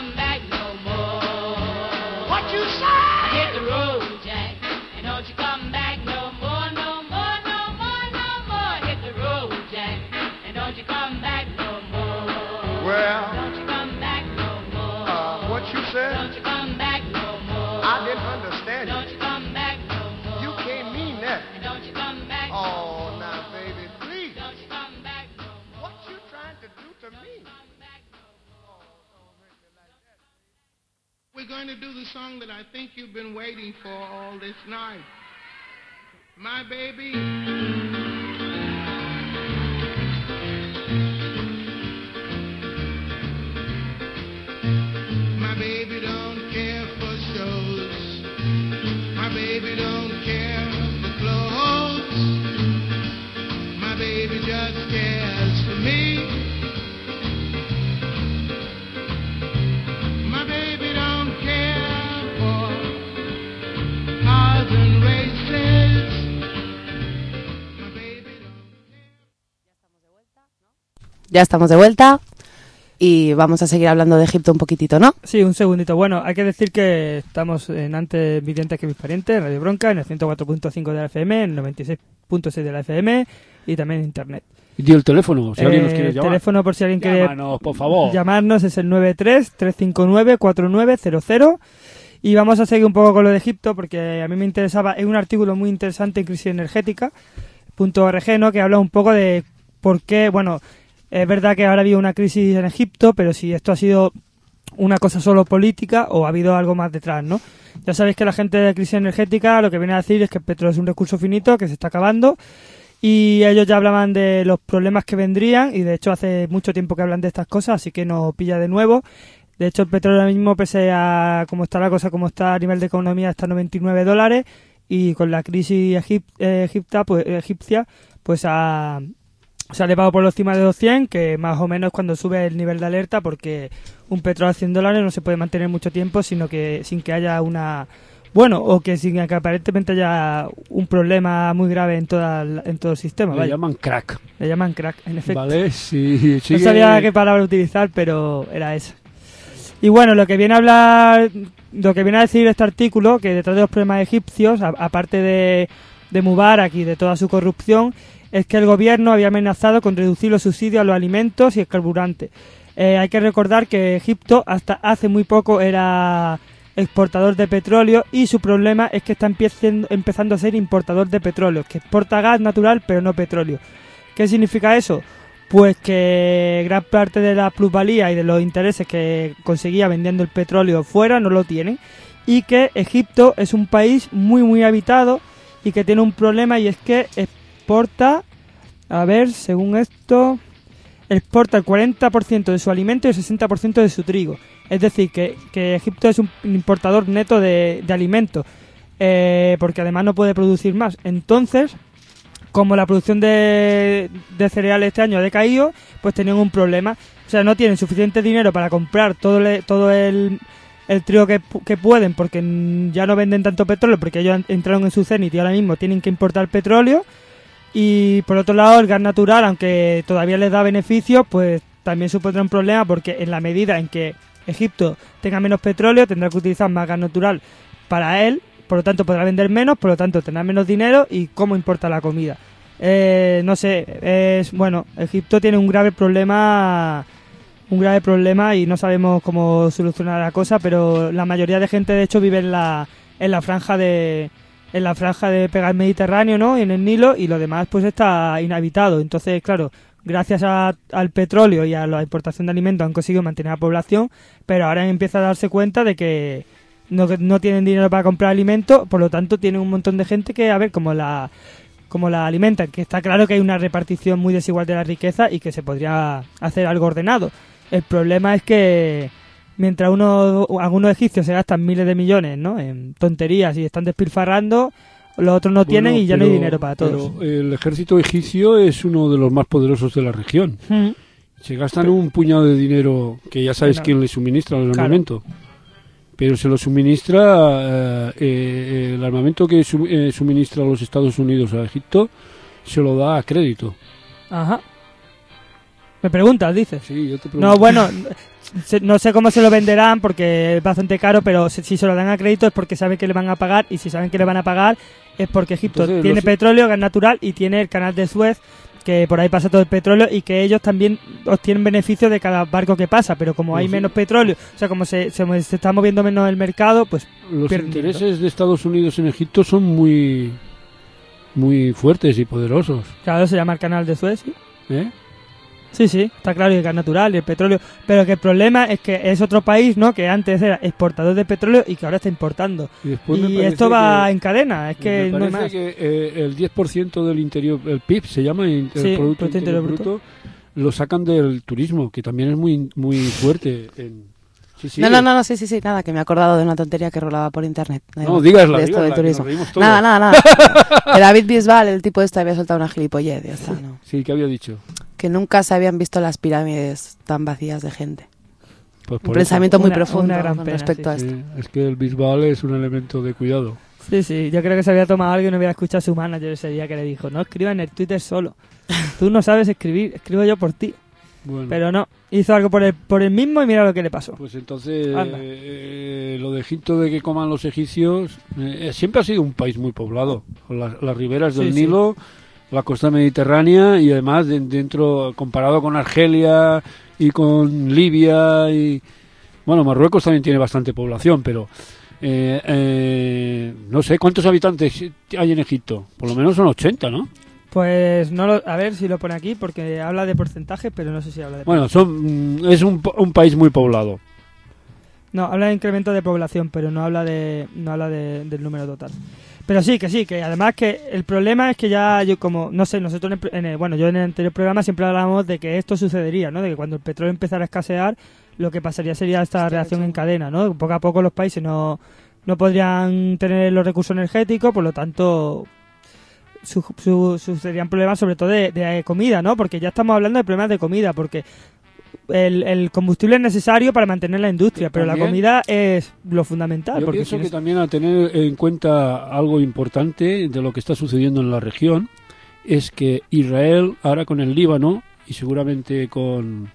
we're going to do the song that I think you've been waiting for all this night. My baby. My baby don't care for shows. My baby don't care for clothes. My baby just cares for me. My baby don't care for cars and races. My baby don't care. Ya estamos de vuelta y vamos a seguir hablando de Egipto un poquitito, ¿no? Sí, un segundito. Bueno, hay que decir que estamos en Antes Videntes que Mis Parientes, Radio Bronca, en el 104.5 de la FM, en el 96.6 de la FM y también en Internet. Y el teléfono, si alguien nos quiere El llamar. teléfono, por si alguien quiere Llámanos, por favor. llamarnos, es el 93-359-4900. Y vamos a seguir un poco con lo de Egipto, porque a mí me interesaba, es un artículo muy interesante en crisis energética, .org, ¿no?, que habla un poco de por qué, bueno, es verdad que ahora ha habido una crisis en Egipto, pero si esto ha sido una cosa solo política o ha habido algo más detrás, ¿no? Ya sabéis que la gente de crisis energética lo que viene a decir es que el petróleo es un recurso finito, que se está acabando, y ellos ya hablaban de los problemas que vendrían, y de hecho hace mucho tiempo que hablan de estas cosas, así que nos pilla de nuevo. De hecho, el petróleo ahora mismo, pese a cómo está la cosa, cómo está a nivel de economía, está a $99, y con la crisis egipcia, pues se ha elevado por encima de 200, que más o menos es cuando sube el nivel de alerta, porque un petróleo a $100 no se puede mantener mucho tiempo sin que haya una... Bueno, o que sin que aparentemente haya un problema muy grave en todo el sistema. Le vaya. llaman crack. Le llaman crack, en efecto. Vale, sí. No sabía qué palabra utilizar, pero era esa. Y bueno, lo que viene a decir este artículo, que detrás de los problemas egipcios, aparte de Mubarak y de toda su corrupción, es que el gobierno había amenazado con reducir los subsidios a los alimentos y el carburante. Hay que recordar que Egipto hasta hace muy poco era exportador de petróleo, y su problema es que está empezando a ser importador de petróleo, que exporta gas natural pero no petróleo. ¿Qué significa eso? Pues que gran parte de la plusvalía y de los intereses que conseguía vendiendo el petróleo fuera no lo tienen, y que Egipto es un país muy muy habitado y que tiene un problema, y es que exporta, según esto, exporta el 40% de su alimento y el 60% de su trigo. Es decir, que Egipto es un importador neto de alimentos, porque además no puede producir más. Entonces, como la producción de cereales este año ha decaído, pues tenían un problema. O sea, no tienen suficiente dinero para comprar todo el trigo que pueden, porque ya no venden tanto petróleo, porque ellos entraron en su cenit y ahora mismo tienen que importar petróleo. Y por otro lado, el gas natural, aunque todavía les da beneficios, pues también supondrá un problema, porque en la medida en que Egipto tenga menos petróleo, tendrá que utilizar más gas natural para él, por lo tanto podrá vender menos, por lo tanto tendrá menos dinero, y cómo importa la comida. No sé, Egipto tiene un grave problema y no sabemos cómo solucionar la cosa, pero la mayoría de gente de hecho vive en la franja de pegar el Mediterráneo, ¿no?, y en el Nilo, y lo demás pues está inhabitado. Entonces, claro, gracias al petróleo y a la importación de alimentos han conseguido mantener la población, pero ahora empieza a darse cuenta de que no tienen dinero para comprar alimentos, por lo tanto tienen un montón de gente que a ver cómo la alimentan, que está claro que hay una repartición muy desigual de la riqueza y que se podría hacer algo ordenado. El problema es que mientras algunos egipcios se gastan miles de millones, ¿no?, en tonterías y están despilfarrando, los otros no tienen y ya no hay dinero para todos. Pero el ejército egipcio es uno de los más poderosos de la región. Se gastan un puñado de dinero, que ya sabes quién le suministra el armamento. Pero se lo suministra, el armamento que suministra los Estados Unidos a Egipto, se lo da a crédito. Ajá. ¿Me preguntas, dices? Sí, yo te pregunto. No, bueno, no sé cómo se lo venderán porque es bastante caro, pero si se lo dan a crédito es porque saben que le van a pagar, y si saben que le van a pagar es porque Egipto tiene petróleo, gas natural, y tiene el canal de Suez, que por ahí pasa todo el petróleo, y que ellos también obtienen beneficios de cada barco que pasa, pero como hay menos petróleo, o sea, como se está moviendo menos el mercado, pues los intereses de Estados Unidos en Egipto son muy muy fuertes y poderosos. Claro, se llama el canal de Suez, ¿sí? Sí, sí, está claro, y el gas natural y el petróleo. Pero que el problema es que es otro país, ¿no? Que antes era exportador de petróleo y que ahora está importando. después me Y parece esto va que- en cadena, es que me no hay parece más. que el 10% del interior, el PIB se llama el Sí, Producto Interior Bruto, lo sacan del turismo, que también es muy muy fuerte. Sí, sí, No, sí, nada, que me he acordado de una tontería que rolaba por internet. No, dígasla, de esto del dígasla, que turismo. nos reímos todos. Nada. Que David Bisbal, el tipo este, había soltado una gilipollez, ya está, ¿no? Sí, ¿qué había dicho? Que nunca se habían visto las pirámides tan vacías de gente. Pues Un por pensamiento muy Una- profundo una gran con pena, respecto a eso. esto. Sí, es que el Bisbal es un elemento de cuidado. Sí, sí, yo creo que se había tomado algo y no había escuchado a su manager ese día que le dijo, no escriba en el Twitter solo. Tú no sabes escribir, escribo yo por ti. Bueno, Pero no, hizo algo por el mismo y mira lo que le pasó. pues entonces Anda. lo de Egipto de que coman los egipcios siempre ha sido un país muy poblado. Con las riberas del Sí, sí. Nilo, la costa mediterránea y además dentro, comparado con Argelia y con Libia y... Bueno, Marruecos también tiene bastante población, pero... no sé, ¿cuántos habitantes hay en Egipto? Por lo menos son 80, ¿no? Pues no lo, a ver si lo pone aquí porque habla de porcentaje, pero no sé si habla de... Bueno, es un país muy poblado. No, habla de incremento de población, pero no habla del número total. Pero sí, que además que el problema es que ya yo como, no sé, nosotros yo en el anterior programa siempre hablábamos de que esto sucedería, ¿no? De que cuando el petróleo empezara a escasear, lo que pasaría sería esta reacción en cadena, ¿no? Poco a poco los países no podrían tener los recursos energéticos, por lo tanto sucederían problemas sobre todo de comida, ¿no? Porque ya estamos hablando de problemas de comida, porque el combustible es necesario para mantener la industria, pero la También- comida es lo fundamental. Yo porque pienso si no que es- también a tener en cuenta algo importante de lo que está sucediendo en la región es que Israel ahora con el Líbano y seguramente con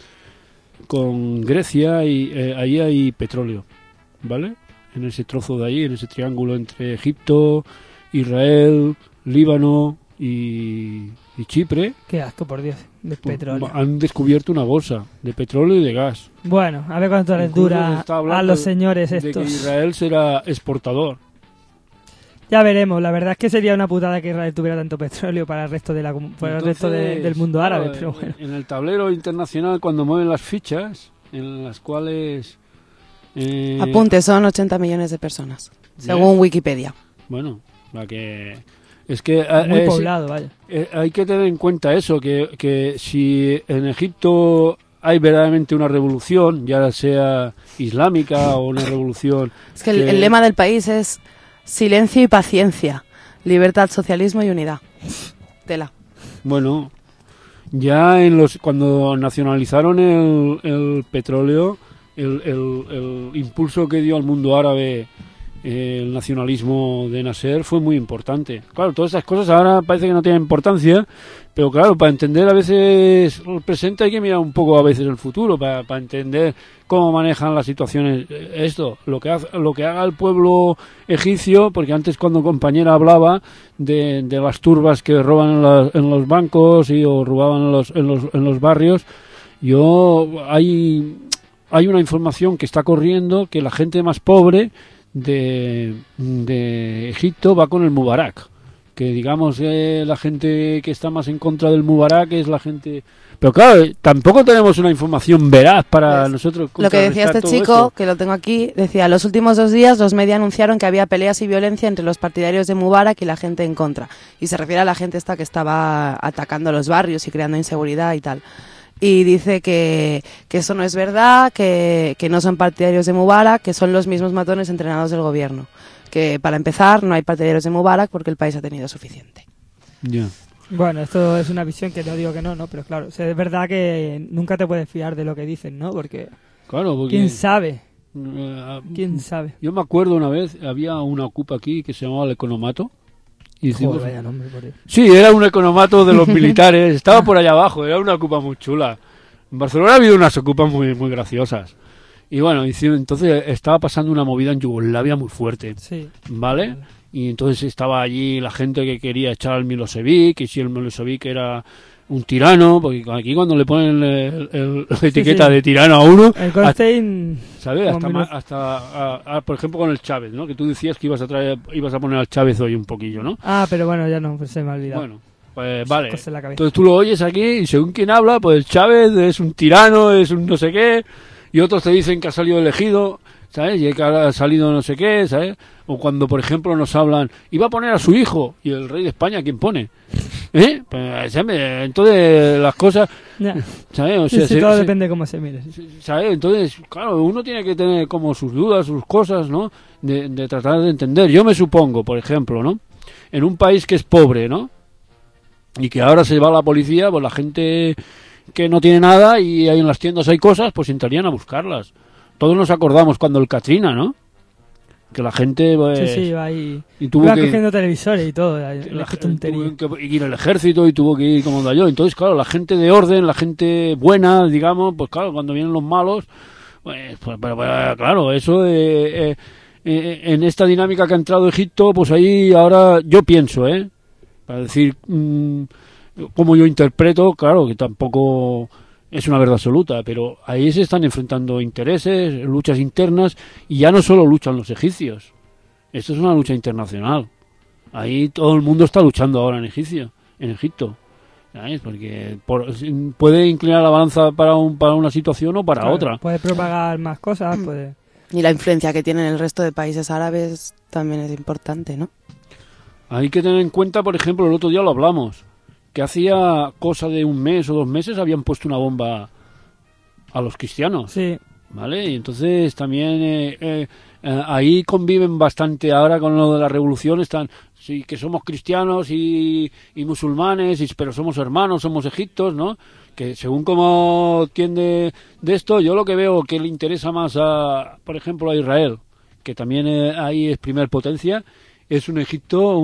Grecia y ahí hay petróleo, ¿vale? En ese trozo de ahí, en ese triángulo entre Egipto, Israel, Líbano y Chipre, Qué asco, por Dios, de petróleo. han descubierto una bolsa de petróleo y de gas. Bueno, a ver cuánto les Incluso se dura está hablando a los señores de que estos. Israel será exportador. Ya veremos, la verdad es que sería una putada que Israel tuviera tanto petróleo para el resto para el resto Entonces, del mundo árabe, claro, pero bueno. En el tablero internacional, cuando mueven las fichas, en las cuales... Apunte, son 80 millones de personas, ¿ves? según Wikipedia. Bueno, la que... Es que Muy poblado, vaya. hay que tener en cuenta eso, que si en Egipto hay verdaderamente una revolución, ya sea islámica o una revolución... Es que el lema del país es silencio y paciencia, libertad, socialismo y unidad. Tela. Bueno, ya cuando nacionalizaron el petróleo, el impulso que dio al mundo árabe el nacionalismo de Nasser fue muy importante. Claro, todas esas cosas ahora parece que no tienen importancia, pero claro, para entender a veces el presente hay que mirar un poco a veces el futuro, para entender cómo manejan las situaciones. Esto, lo que haga el pueblo egipcio, porque antes cuando compañera hablaba de las turbas que roban en los bancos o robaban en los barrios, hay una información que está corriendo que la gente más pobre de Egipto va con el Mubarak, que digamos la gente que está más en contra del Mubarak es la gente, pero claro, tampoco tenemos una información veraz para Pues, nosotros Lo que decía contrarrestar este todo chico, esto. que lo tengo aquí, decía, los últimos 2 días los media anunciaron que había peleas y violencia entre los partidarios de Mubarak y la gente en contra. Y se refiere a la gente esta que estaba atacando los barrios y creando inseguridad y tal. Y dice que eso no es verdad, que no son partidarios de Mubarak, que son los mismos matones entrenados del gobierno. Que para empezar no hay partidarios de Mubarak porque el país ha tenido suficiente. Ya. Bueno, esto es una visión que no digo que no, pero claro, o sea, es verdad que nunca te puedes fiar de lo que dicen, ¿no? Porque Claro, porque quién sabe, eh, quién sabe. yo me acuerdo una vez, había una ocupa aquí que se llamaba el Economato. Y hicimos- Joder, vaya nombre, por Dios. Sí, era un economato de los militares, estaba por allá abajo, era una ocupa muy chula. En Barcelona ha habido unas ocupas muy graciosas. Y bueno, entonces estaba pasando una movida en Yugoslavia muy fuerte, Sí. ¿vale? Y entonces estaba allí la gente que quería echar al Milosevic, y si el Milosevic era un tirano, porque aquí cuando le ponen la etiqueta sí. de tirano a uno, El Goldstein, ¿sabes? como Hasta por ejemplo con el Chávez, ¿no? Que tú decías que ibas a poner al Chávez hoy un poquillo, ¿no? pero bueno, ya no, pues se me ha olvidado. Bueno, Pues vale. Cosas en la cabeza. Entonces tú lo oyes aquí y según quien habla, pues Chávez es un tirano, es un no sé qué, y otros te dicen que ha salido elegido, ¿sabes? Y que ha salido no sé qué, ¿sabes? O cuando, por ejemplo, nos hablan, iba a poner a su hijo, y el rey de España, ¿quién pone? Pues, ¿sabes? Entonces las cosas, Ya. ¿sabes? O Sí, sea, sí, todo depende de cómo se mire. Sí. ¿sabes? Entonces, claro, uno tiene que tener como sus dudas, sus cosas, ¿no? De tratar de entender. Yo me supongo, por ejemplo, ¿no? En un país que es pobre, ¿no? Y que ahora se va la policía, pues la gente que no tiene nada y ahí en las tiendas hay cosas, pues entrarían a buscarlas. Todos nos acordamos cuando el Katrina, ¿no? Que la gente, pues... Sí, sí, va ahí. y tuvo Iba que... cogiendo televisores y todo. la Qué gente tontería. tuvo que ir al ejército y tuvo que ir como anda yo. Entonces, claro, la gente de orden, la gente buena, digamos, pues claro, cuando vienen los malos, pues claro, eso en esta dinámica que ha entrado Egipto, pues ahí ahora yo pienso, para decir cómo yo interpreto, claro, que tampoco es una verdad absoluta, pero ahí se están enfrentando intereses, luchas internas, y ya no solo luchan los egipcios. Esto es una lucha internacional. Ahí todo el mundo está luchando ahora en Egipto. ¿Sabes? Porque puede inclinar la balanza para una situación o para Claro, otra. Puede propagar más cosas, puede... Y la influencia que tiene en el resto de países árabes también es importante, ¿no? Hay que tener en cuenta, por ejemplo, el otro día lo hablamos, que hacía cosa de un mes o 2 meses habían puesto una bomba a los cristianos. Sí, ¿Vale? Y entonces también ahí conviven bastante ahora con lo de la revolución, están, sí, que somos cristianos y musulmanes, pero somos hermanos, somos egiptos, ¿no? Que según cómo tiende de esto, yo lo que veo que le interesa más por ejemplo, a Israel, que también ahí es primer potencia, es un Egipto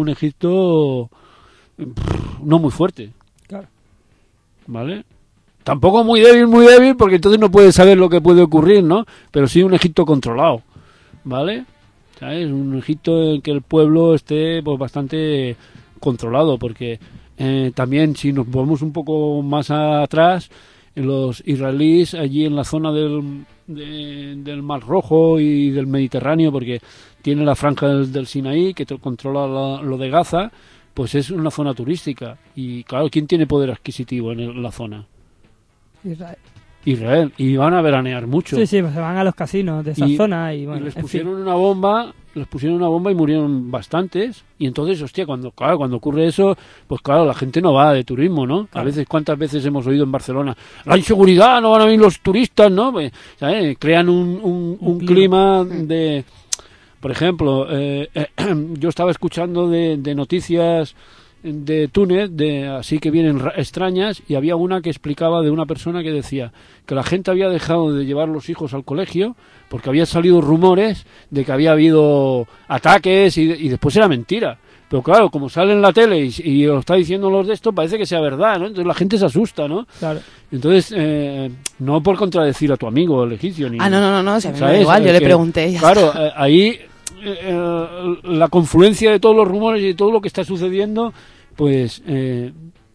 no muy fuerte. claro. ¿Vale? Tampoco muy débil, porque entonces no puedes saber lo que puede ocurrir, ¿no? Pero sí un Egipto controlado, ¿vale? ¿Sabes? Un Egipto en que el pueblo esté pues bastante controlado, porque también si nos volvemos un poco más atrás, los israelíes allí en la zona del Mar Rojo y del Mediterráneo, porque tiene la franja del Sinaí que controla lo de Gaza, pues es una zona turística. Y claro, ¿quién tiene poder adquisitivo en la zona? Israel. Y van a veranear mucho. Sí, sí, pues se van a los casinos de esa zona y bueno, les en pusieron fin. una bomba y murieron bastantes. Y entonces, hostia, cuando ocurre eso, pues claro, la gente no va de turismo, ¿no? Claro. A veces, ¿cuántas veces hemos oído en Barcelona? La inseguridad, no van a venir los turistas, ¿no? Pues, ¿sabes? Crean un clima de... Por ejemplo, yo estaba escuchando de noticias de Túnez, así que vienen extrañas, y había una que explicaba de una persona que decía que la gente había dejado de llevar los hijos al colegio porque había salido rumores de que había habido ataques y después era mentira. Pero claro, como sale en la tele y lo está diciendo los de esto, parece que sea verdad, ¿no? Entonces la gente se asusta, ¿no? Claro. Entonces, no por contradecir a tu amigo el egipcio, ni... No, si a mí me da ¿sabes? igual, yo le Que, pregunté. Ya claro, está. ahí la confluencia de todos los rumores y de todo lo que está sucediendo, pues, ¿qué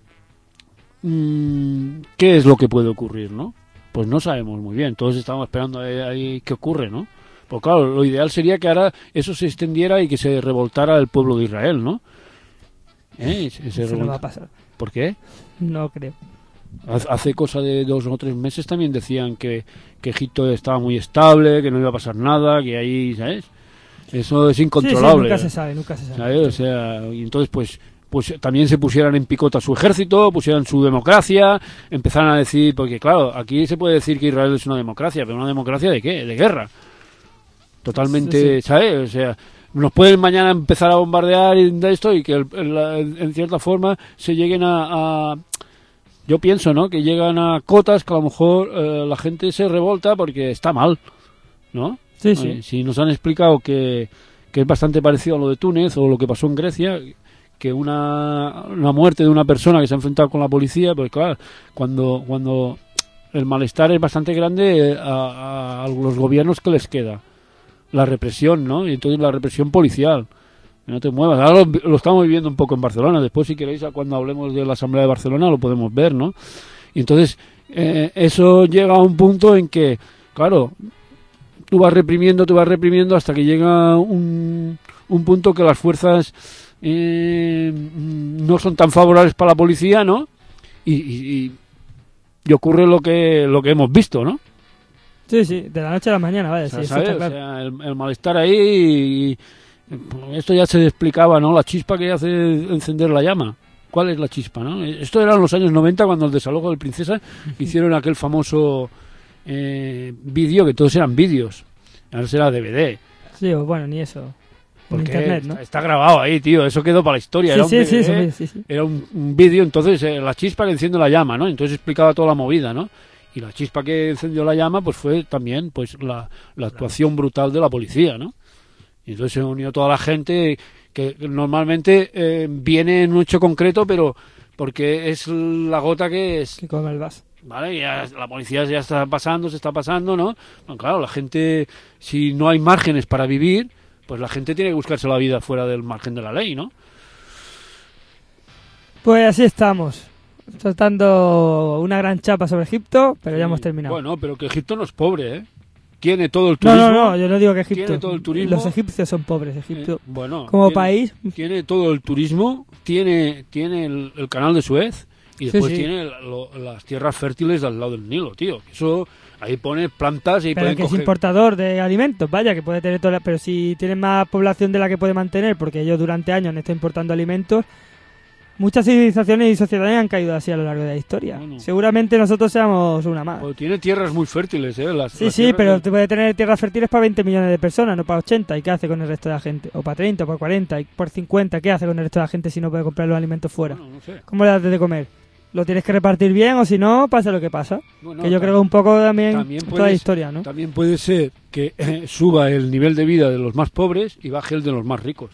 es lo que puede ocurrir, no? Pues no sabemos muy bien, todos estamos esperando ahí qué ocurre, ¿no? Pues claro, lo ideal sería que ahora eso se extendiera y que se revoltara el pueblo de Israel, ¿no? Eso no va a pasar. ¿Por qué? No creo. Hace cosa de 2 o 3 meses también decían que Egipto estaba muy estable, que no iba a pasar nada, que ahí, ¿sabes? Eso es incontrolable. Sí, nunca se sabe. ¿Sabes? O sea, y entonces pues también se pusieran en picota su ejército, pusieran su democracia, empezaran a decir, porque claro, aquí se puede decir que Israel es una democracia, pero ¿una democracia de qué? De guerra. Totalmente, Sí. ¿sabes? O sea, nos pueden mañana empezar a bombardear y de esto y que en cierta forma se lleguen yo pienso, ¿no? Que llegan a cotas que a lo mejor la gente se revolta porque está mal, ¿no? Sí, sí. Si nos han explicado que es bastante parecido a lo de Túnez o lo que pasó en Grecia, que una muerte de una persona que se ha enfrentado con la policía, pues claro, cuando el malestar es bastante grande a los gobiernos que les queda la represión, ¿no? Y entonces la represión policial. No te muevas. Ahora lo estamos viviendo un poco en Barcelona. Después, si queréis, cuando hablemos de la Asamblea de Barcelona, lo podemos ver, ¿no? Y entonces, eso llega a un punto en que, claro, tú vas reprimiendo hasta que llega un punto que las fuerzas no son tan favorables para la policía, ¿no? Y ocurre lo que hemos visto, ¿no? Sí, de la noche a la mañana, vale, O sea, sí, eso ¿sabes? está O claro. sea, el malestar ahí y esto ya se explicaba, ¿no? La chispa que hace encender la llama. ¿Cuál es la chispa, no? Esto era en los años 90 cuando el desalojo del Princesa hicieron aquel famoso vídeo, que todos eran vídeos. Ahora será DVD. Sí, o bueno, ni eso. En Porque internet, ¿no? está grabado ahí, tío. Eso quedó para la historia. Era un Sí, DVD, sí. era un vídeo, entonces la chispa que enciende la llama, ¿no? Entonces explicaba toda la movida, ¿no? Y la chispa que encendió la llama, pues fue también pues la actuación brutal de la policía, ¿no? Y entonces se unió toda la gente que normalmente viene en un hecho concreto, pero porque es la gota que es... Que come el vaso. Vale, ya la policía ya se está pasando, ¿no? Bueno, claro, la gente, si no hay márgenes para vivir, pues la gente tiene que buscarse la vida fuera del margen de la ley, ¿no? Pues así estamos, soltando una gran chapa sobre Egipto, pero ya Sí. hemos terminado. Bueno, pero que Egipto no es pobre, ¿eh? Tiene todo el turismo. No, yo no digo que Egipto. Tiene todo el turismo. Los egipcios son pobres, Egipto. Bueno, como tiene- país, tiene todo el turismo, tiene el canal de Suez y después sí. tiene las tierras fértiles al lado del Nilo, tío. Eso ahí pone plantas y pero pueden que es coger... importador de alimentos, vaya, que puede tener toda pero si tiene más población de la que puede mantener, porque ellos durante años han estado importando alimentos, muchas civilizaciones y sociedades han caído así a lo largo de la historia. Bueno. Seguramente nosotros seamos una más. Pues tiene tierras muy fértiles, ¿eh? Las Sí, tierras pero del- te puede tener tierras fértiles para 20 millones de personas, no para 80. ¿Y qué hace con el resto de la gente? O para 30, o para 40, y por 50. ¿Qué hace con el resto de la gente si no puede comprar los alimentos fuera? Bueno, no sé. ¿Cómo le das de comer? Lo tienes que repartir bien, o si no, pasa lo que pasa. Bueno, Que yo creo que un poco también, también toda la puedes- historia, ¿no? También puede ser que suba el nivel de vida de los más pobres y baje el de los más ricos.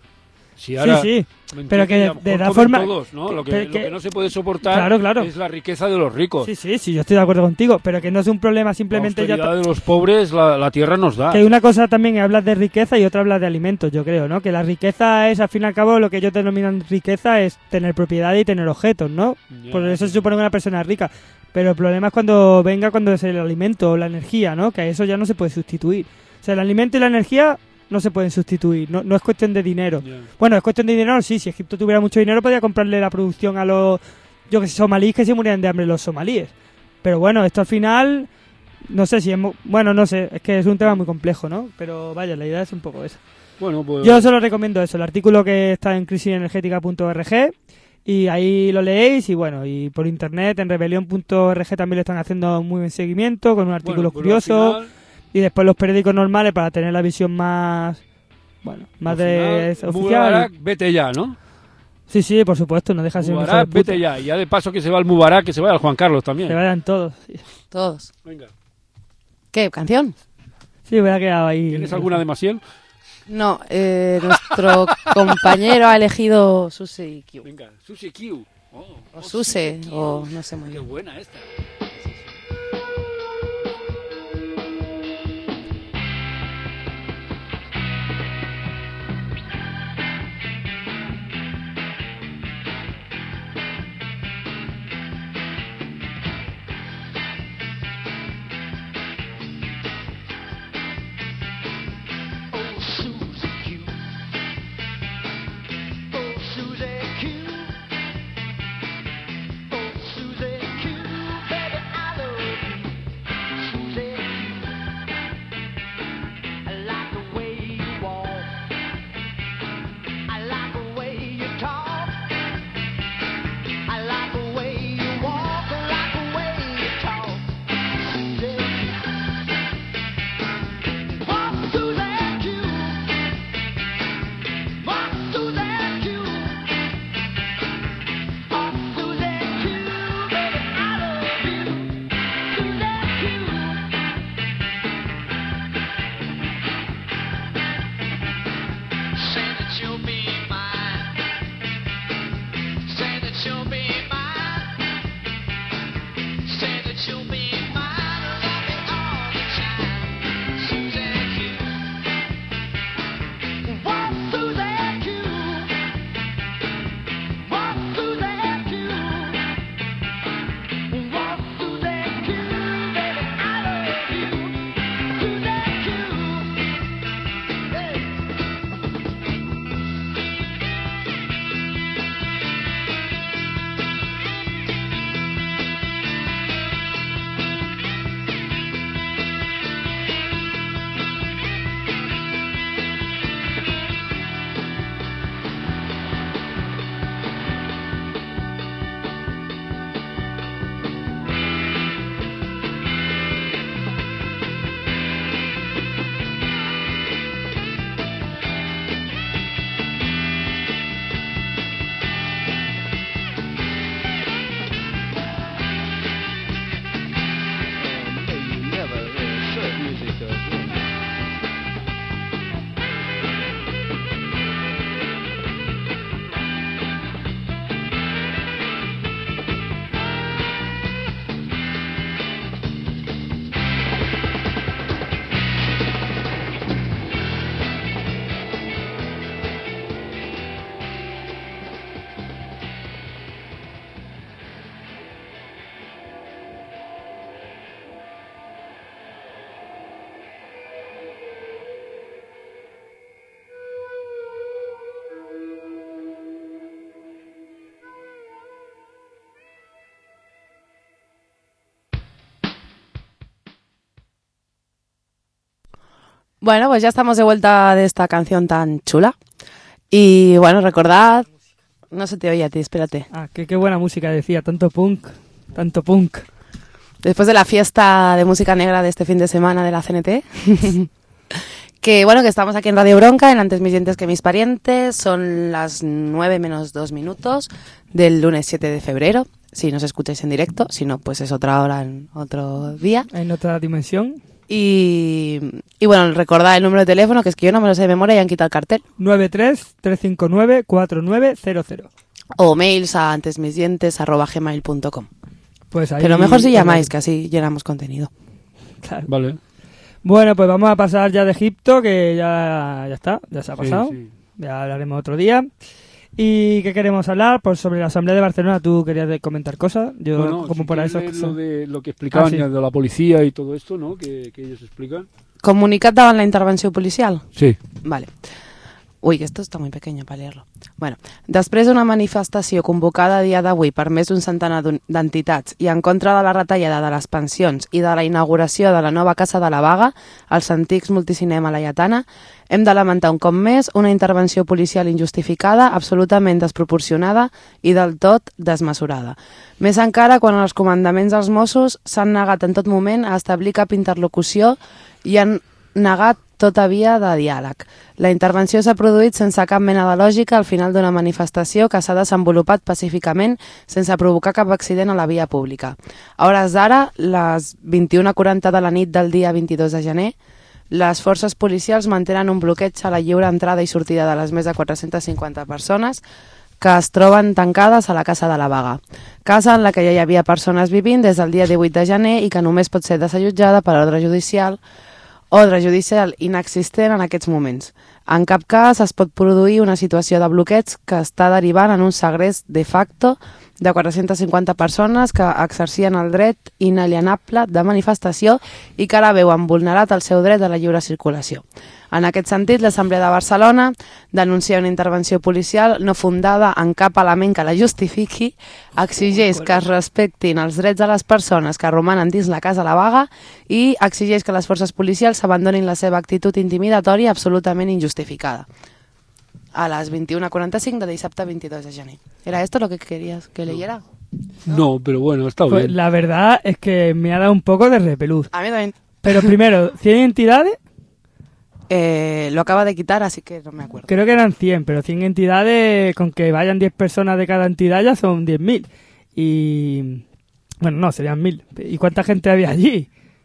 Si ahora, Sí, ¿me pero entiendes? que Y a de lo mejor la comen forma- todos, ¿no? Lo que- que no se puede soportar Claro. es la riqueza de los ricos. Sí, yo estoy de acuerdo contigo, pero que no es un problema La simplemente ya... austeridad de los pobres la tierra nos da. Que una cosa también es hablar de riqueza y otra hablar de alimentos, yo creo, ¿no? Que la riqueza es, al fin y al cabo, lo que ellos denominan riqueza es tener propiedad y tener objetos, ¿no? Ya, Por eso sí. se supone que una persona es rica. Pero el problema es cuando es el alimento o la energía, ¿no? Que eso ya no se puede sustituir. O sea, el alimento y la energía no se pueden sustituir, no es cuestión de dinero. Ya. Bueno, es cuestión de dinero, sí, si Egipto tuviera mucho dinero podría comprarle la producción a los, yo que sé, somalíes que se murieran de hambre los somalíes. Pero bueno, esto al final, no sé si es... Bueno, no sé, es que es un tema muy complejo, ¿no? Pero vaya, la idea es un poco esa. Bueno, pues... Yo solo recomiendo eso, el artículo que está en crisisenergética.org y ahí lo leéis y bueno, y por internet en rebelión.org también le están haciendo muy buen seguimiento con un artículo bueno, pero curioso al final- y después los periódicos normales para tener la visión más, bueno, más al de final, oficial. Mubarak, vete ya, ¿no? Sí, por supuesto, no deja de ser un hijo de Mubarak, puta. vete ya. Y ya de paso que se va el Mubarak, que se vaya el Juan Carlos también. Se vayan todos. Sí, Todos. Venga. ¿Qué? ¿Canción? sí me ha quedado ahí. ¿Tienes alguna de Maciel? No, nuestro compañero ha elegido Susi Q. Venga, Susi Q. O Suse, Susi Q. o no sé muy Qué bien. buena esta. Oh, Susie Q. Oh, Susie Q. Oh, Susie Q. Baby, Bueno, pues ya estamos de vuelta de esta canción tan chula. Y bueno, recordad... No se te oye a ti, espérate. Ah, qué buena música decía, tanto punk, tanto punk. Después de la fiesta de música negra de este fin de semana de la CNT... Que bueno, que estamos aquí en Radio Bronca, en Antes mis dientes que mis parientes. Son las 9 menos 2 minutos del lunes 7 de febrero. Si nos escucháis en directo, si no, pues es otra hora en otro día. En otra dimensión. Y bueno, recordad el número de teléfono, que es que yo no me lo sé de memoria y han quitado el cartel. 93-359-4900. O mails a antesmisdientes@gmail.com. Pues ahí... Pero mejor si llamáis, que así llenamos contenido. Claro. Vale. Bueno, pues vamos a pasar ya de Egipto, que ya está, ya se ha pasado. Sí. Ya hablaremos otro día. ¿Y qué queremos hablar? Pues sobre la Asamblea de Barcelona. ¿Tú querías comentar cosas? Yo, Bueno, como si por eso... quieres lo que explicaban sí. de la policía y todo esto, ¿no? Que ellos explican. Comunicat davant la intervenció policial? Sí. Vale. Ui, que esto està molt pequeño per leerlo. Bueno, després d'una manifestació convocada a dia d'avui per més d'un centenar d'entitats i en contra de la retallada de les pensions i de la inauguració de la nova Casa de la Vaga, als antics multicinema Laietana, hem de lamentar un cop més una intervenció policial injustificada, absolutament desproporcionada i del tot desmesurada. Més encara quan els comandaments dels Mossos s'han negat en tot moment a establir cap interlocució i han negat tota via de diàleg. La intervenció s'ha produït sense cap mena de lògica al final d'una manifestació que s'ha desenvolupat pacíficament sense provocar cap accident a la via pública. A hores d'ara, les 21:40 de la nit del dia 22 de gener, les forces policials mantenen un bloqueig a la lliure entrada i sortida de les més de 450 persones que es troben tancades a la Casa de la Vaga. Casa en la que ja hi havia persones vivint des del dia 18 de gener i que només pot ser desallotjada per ordre judicial inexistent en aquests moments. En cap cas es pot produir una situació de bloqueig que està derivant en un segrest de facto de 450 persones que exercien el dret inalienable de manifestació i que ara veuen vulnerat el seu dret a la lliure circulació. En aquest sentit, l'Assemblea de Barcelona denuncia una intervenció policial no fundada en cap element que la justifiqui, exigeix que es respectin els drets de les persones que romanen dins la Casa de la Vaga i exigeix que les forces policials abandonin la seva actitud intimidatòria absolutament injustificada. A les 21:45 de dissabte 22 de gener. ¿Era esto lo que querías que leyera? No, pero bueno, está Pues bien. la verdad es que me ha dado un poco de repelús. A mí también. Pero primero, 100 entidades, Lo acaba de quitar, así que no me acuerdo. creo que eran 100, pero 100 entidades, con que vayan 10 personas de cada entidad ya son 10.000. Y... bueno, no, serían 1.000. ¿Y cuánta gente había allí?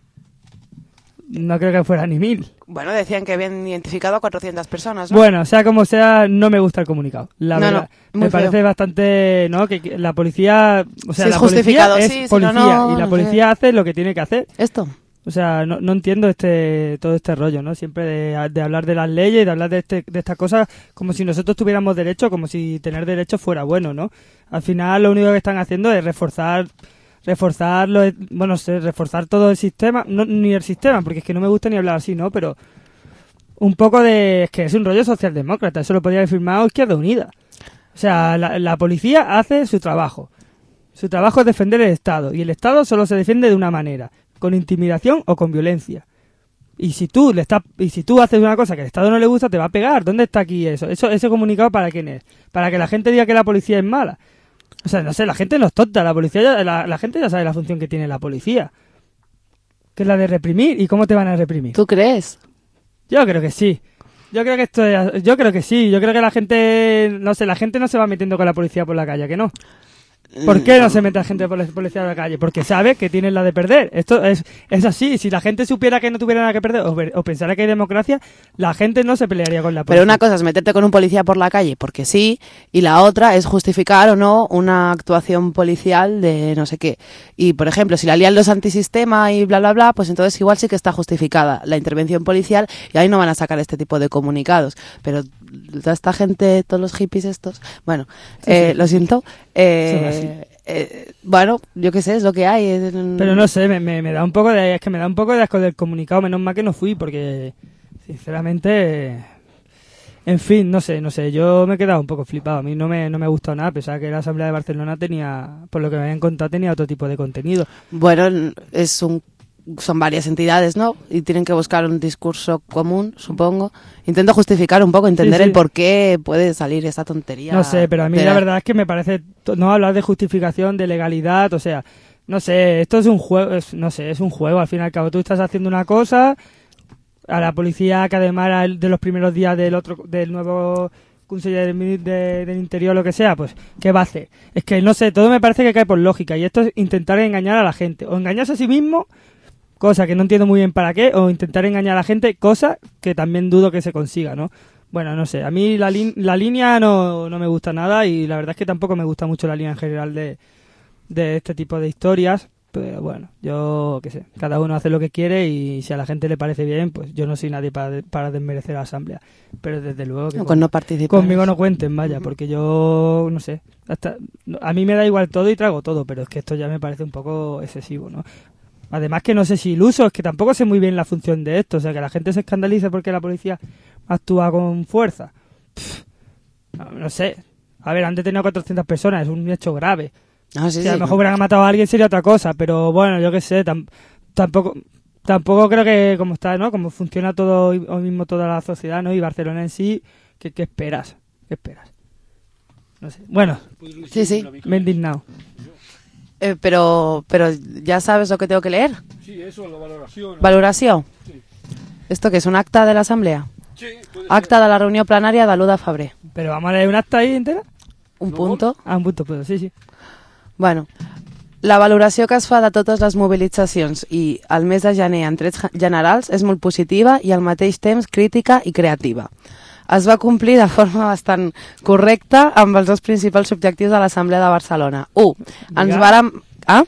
No creo que fuera ni 1.000. Bueno, decían que habían identificado a 400 personas, ¿no? Bueno, sea como sea, no me gusta el comunicado. La No, verdad, no, muy me parece feo. bastante, ¿no? Que la policía, o sea, Sí, es la justificado, policía sí, es si no, policía no, y la no policía sé. hace lo que tiene que hacer. ¿Esto? O sea, no entiendo todo este rollo, ¿no? Siempre de hablar de las leyes y de hablar de estas cosas como si nosotros tuviéramos derecho, como si tener derecho fuera bueno, ¿no? Al final lo único que están haciendo es reforzar todo el sistema, no, ni el sistema, porque es que no me gusta ni hablar así, ¿no? Pero un poco es que es un rollo socialdemócrata, eso lo podría haber firmado Izquierda Unida. O sea, la policía hace su trabajo. Su trabajo es defender el Estado, y el Estado solo se defiende de una manera, con intimidación o con violencia. Y si tú haces una cosa que al Estado no le gusta, te va a pegar. ¿Dónde está aquí eso? ¿Ese comunicado para quién es? ¿Para que la gente diga que la policía es mala? O sea, no sé, la gente no es tonta. La policía la gente ya sabe la función que tiene la policía, que es la de reprimir. ¿Y cómo te van a reprimir? ¿Tú crees? Yo creo que sí. Yo creo que sí. Yo creo que la gente no se va metiendo con la policía por la calle, ¿que no? ¿Por qué no se mete la gente por la policía a la calle? Porque sabe que tienen la de perder. Esto es así. Si la gente supiera que no tuviera nada que perder o pensara que hay democracia, la gente no se pelearía con la policía. Pero una cosa es meterte con un policía por la calle porque sí, y la otra es justificar o no una actuación policial de no sé qué. Y, por ejemplo, si la lían los antisistema y bla, bla, bla, pues entonces igual sí que está justificada la intervención policial y ahí no van a sacar este tipo de comunicados. Pero toda esta gente, todos los hippies estos, bueno, Sí. lo siento, bueno, yo qué sé, es lo que hay. Pero no sé, me da un poco de asco del comunicado. Menos mal que no fui, porque sinceramente, en fin, no sé, yo me he quedado un poco flipado. A mí no me ha gustado nada, a pesar que la Asamblea de Barcelona tenía, por lo que me habían contado, tenía otro tipo de contenido. Bueno, es un son varias entidades, ¿no? Y tienen que buscar un discurso común, supongo. Intento justificar un poco, entender Sí, sí. el por qué puede salir esta tontería. No sé, pero a mí de la verdad es que me parece no hablar de justificación, de legalidad, o sea, no sé, esto es un juego, no sé, es un juego, al fin y al cabo tú estás haciendo una cosa, a la policía que además era de los primeros días del nuevo conseller del interior, lo que sea, pues, ¿qué va a hacer? Es que, no sé, todo me parece que cae por lógica y esto es intentar engañar a la gente, o engañarse a sí mismo, cosa que no entiendo muy bien para qué, o intentar engañar a la gente, cosa que también dudo que se consiga, ¿no? Bueno, no sé, a mí la línea no me gusta nada y la verdad es que tampoco me gusta mucho la línea en general de este tipo de historias, pero bueno, yo qué sé, cada uno hace lo que quiere y si a la gente le parece bien, pues yo no soy nadie para desmerecer a la asamblea, pero desde luego que con no participar. conmigo no cuenten, vaya, porque yo, no sé, a mí me da igual todo y trago todo, pero es que esto ya me parece un poco excesivo, ¿no? Además que no sé si el uso, es que tampoco sé muy bien la función de esto, o sea, que la gente se escandalice porque la policía actúa con fuerza. No sé, a ver, han detenido a 400 personas, es un hecho grave. No, sí, Si a lo sí. mejor hubieran matado a alguien sería otra cosa, pero bueno, yo qué sé, tampoco creo que como está, ¿no? Como funciona todo hoy mismo toda la sociedad, ¿no? Y Barcelona en sí, ¿qué esperas? ¿Qué esperas? No sé. Bueno, Sí, sí. me he indignado. Pero ya sabes lo que tengo que leer. Sí, eso, la valoración. Valoració. Sí. Esto que és un acte de l'assemblea. Sí, puede Acte de la reunió plenària de l'1 de febrer. Pero vamos a leer un acta ahí entera. Un punto. Ah, un punto, pues sí, sí. Bueno, la valoració que es fa de totes les mobilitzacions i el mes de gener en trets generals és molt positiva i al mateix temps crítica i creativa. Es va complir de forma bastant correcta amb els dos principals objectius de l'Assemblea de Barcelona. 1. Ens Ja. vàrem... Ah?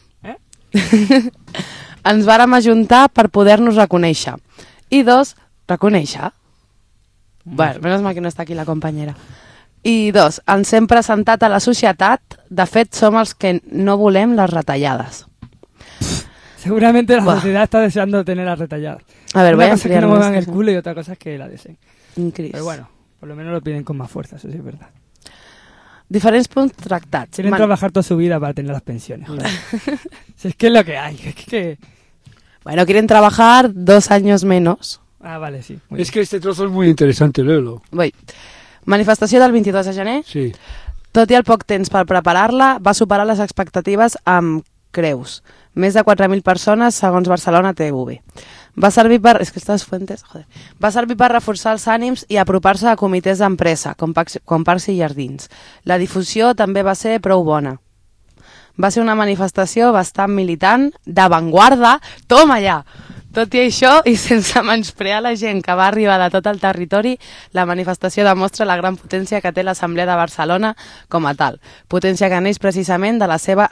Ens vàrem ajuntar per poder-nos reconèixer. I 2. Reconèixer? Bueno, menys mal que no està aquí la companyera. I 2. Ens hem presentat a la societat. De fet, som els que no volem les retallades. Seguramente la Buah. sociedad está deseando tener las retalladas. A ver, voy Una a cosa es que ampliar no más muevan el eso. culo y otra cosa es que la deseen. Increïble. Pero bueno, por lo menos lo piden con más fuerza, eso sí es verdad. Diferents punts tractats. Quieren trabajar toda su vida para tener las pensiones. joder. Si es que es lo que hay. Es que... Bueno, quieren trabajar 2 años menos. Ah, vale, sí. muy Es que este trozo es muy interesante, léelo. Voy. Manifestació del 22 de gener. Sí. Tot i el poc temps per preparar-la, va superar les expectatives amb creus. Més de 4.000 persones, segons Barcelona TV. Va servir per... És que estas fuentes... Joder. Va servir per reforçar els ànims i apropar-se a comitès d'empresa, com Parcs i Jardins. La difusió també va ser prou bona. Va ser una manifestació bastant militant, d'avantguarda, toma ja! Tot i això, i sense menysprear la gent que va arribar de tot el territori, la manifestació demostra la gran potència que té l'Assemblea de Barcelona com a tal. Potència que neix precisament de la seva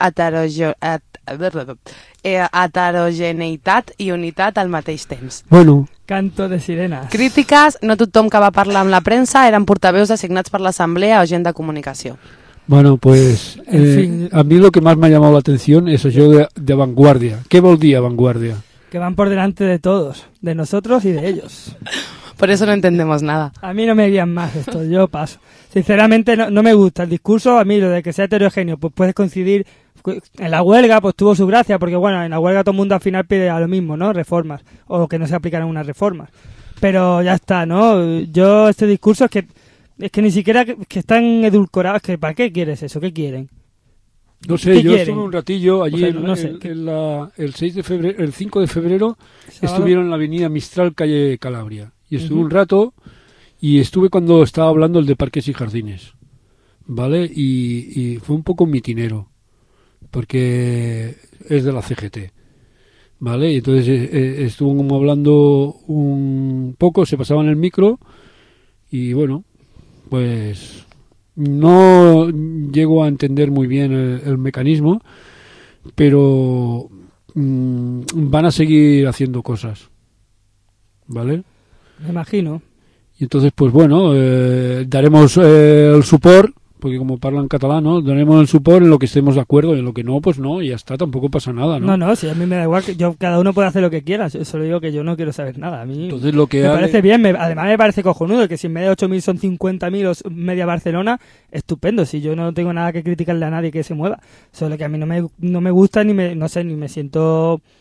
heterogeneïtat i unitat al mateix temps. Bueno, Canto de sirenas. Crítiques, no tothom que va parlar amb la premsa eren portaveus designats per l'Assemblea o gent de comunicació. bueno, pues En fin. a mí lo que más me ha llamado la atención es eso de vanguardia. ¿Qué vol dir vanguardia? Que van por delante de todos, de nosotros y de ellos. Por eso no entendemos nada. A mí no me guían más esto, yo paso. Sinceramente no me gusta el discurso, a mí lo de que sea heterogéneo, pues puedes coincidir. En la huelga pues tuvo su gracia, porque bueno, en la huelga todo el mundo al final pide a lo mismo, ¿no? Reformas, o que no se aplicaran unas reformas. Pero ya está, ¿no? Yo este discurso es que ni siquiera que están edulcorados, que ¿para qué quieres eso? ¿Qué quieren? No ¿Qué sé, yo quieren? estuve un ratillo allí O sea, no sé, el 6 de febrero, el 5 de febrero ¿Sábado? estuvieron en la avenida Mistral, calle Calabria. Y estuve un rato y estuve cuando estaba hablando el de Parques y Jardines. ¿Vale? Y fue un poco mitinero, porque es de la CGT. ¿Vale? Y entonces estuvo como hablando un poco, se pasaban el micro y bueno, pues no llego a entender muy bien el mecanismo, pero van a seguir haciendo cosas, ¿vale? Me imagino. Y entonces, pues bueno, daremos el support, porque como hablan catalán, ¿no? Daremos el support en lo que estemos de acuerdo, en lo que no, pues no, y ya está, tampoco pasa nada, ¿no? No, si a mí me da igual, que cada uno puede hacer lo que quiera, yo solo digo que yo no quiero saber nada. A mí Entonces lo que me hay- parece bien, además me parece cojonudo, que si en vez de 8.000 son 50.000 o media Barcelona, estupendo, si yo no tengo nada que criticarle a nadie que se mueva, solo que a mí no me gusta ni me siento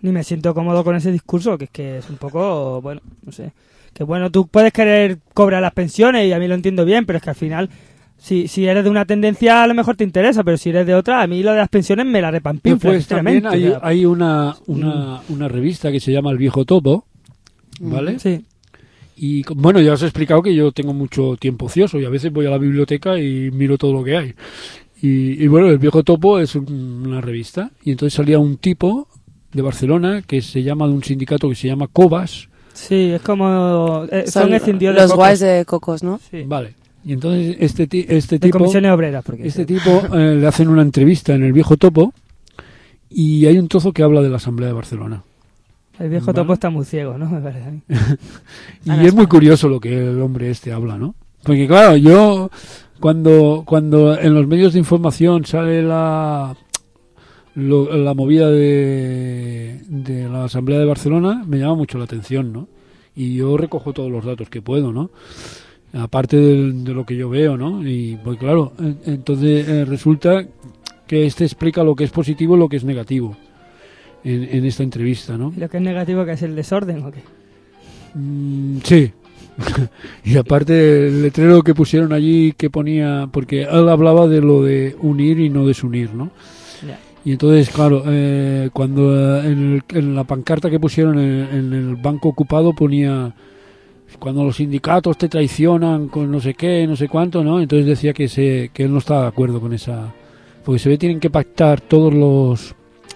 ni me siento cómodo con ese discurso, que es un poco, bueno, no sé. Que bueno, tú puedes querer cobrar las pensiones y a mí lo entiendo bien, pero es que al final, si eres de una tendencia a lo mejor te interesa, pero si eres de otra, a mí lo de las pensiones me la repampinfla, Pues también sinceramente. O sea, hay una revista que se llama El Viejo Topo, ¿vale? sí. Y bueno, ya os he explicado que yo tengo mucho tiempo ocioso y a veces voy a la biblioteca y miro todo lo que hay. Y bueno, El Viejo Topo es una revista. Y entonces salía un tipo de Barcelona que se llama, de un sindicato que se llama Cobas. Sí, es como... son Son escindidos de los Cocos. guays de Cocos, ¿no? Sí. Vale. Y entonces este De tipo... comisiones obreras, porque... Este tipo le hacen una entrevista en El Viejo Topo y hay un trozo que habla de la Asamblea de Barcelona. El viejo Vale. topo está muy ciego, ¿no? Me parece a mí. Y es muy curioso lo que el hombre este habla, ¿no? Porque claro, yo cuando en los medios de información sale la movida de la Asamblea de Barcelona, me llama mucho la atención, ¿no? Y yo recojo todos los datos que puedo, ¿no? Aparte de lo que yo veo, ¿no? Y pues claro, entonces resulta que este explica lo que es positivo y lo que es negativo en esta entrevista, ¿no? ¿Y lo que es negativo que es el desorden o qué? Sí. Y aparte el letrero que pusieron allí que ponía, porque él hablaba de lo de unir y no desunir, ¿no? Ya. Y entonces, claro, cuando en la pancarta que pusieron en el banco ocupado ponía, cuando los sindicatos te traicionan con no sé qué, no sé cuánto, ¿no? Entonces decía que él no estaba de acuerdo con esa, porque se ve tienen que pactar todos los...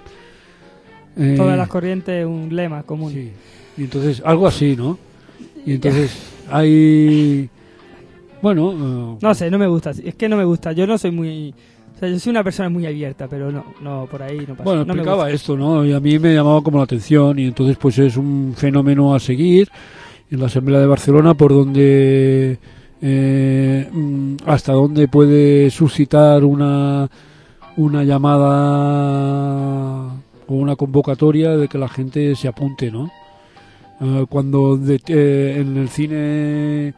Todas las corrientes, un lema común. Sí. Y entonces, algo así, ¿no? Y entonces hay... Bueno... No sé, no me gusta. Es que no me gusta. Yo no soy muy... O sea, yo soy una persona muy abierta, pero no por ahí no pasa. Bueno, no me explicaba gusta. esto, ¿no? Y a mí me llamaba como la atención y entonces pues es un fenómeno a seguir en la Asamblea de Barcelona por donde... hasta dónde puede suscitar una llamada o una convocatoria de que la gente se apunte, ¿no? Cuando en el cine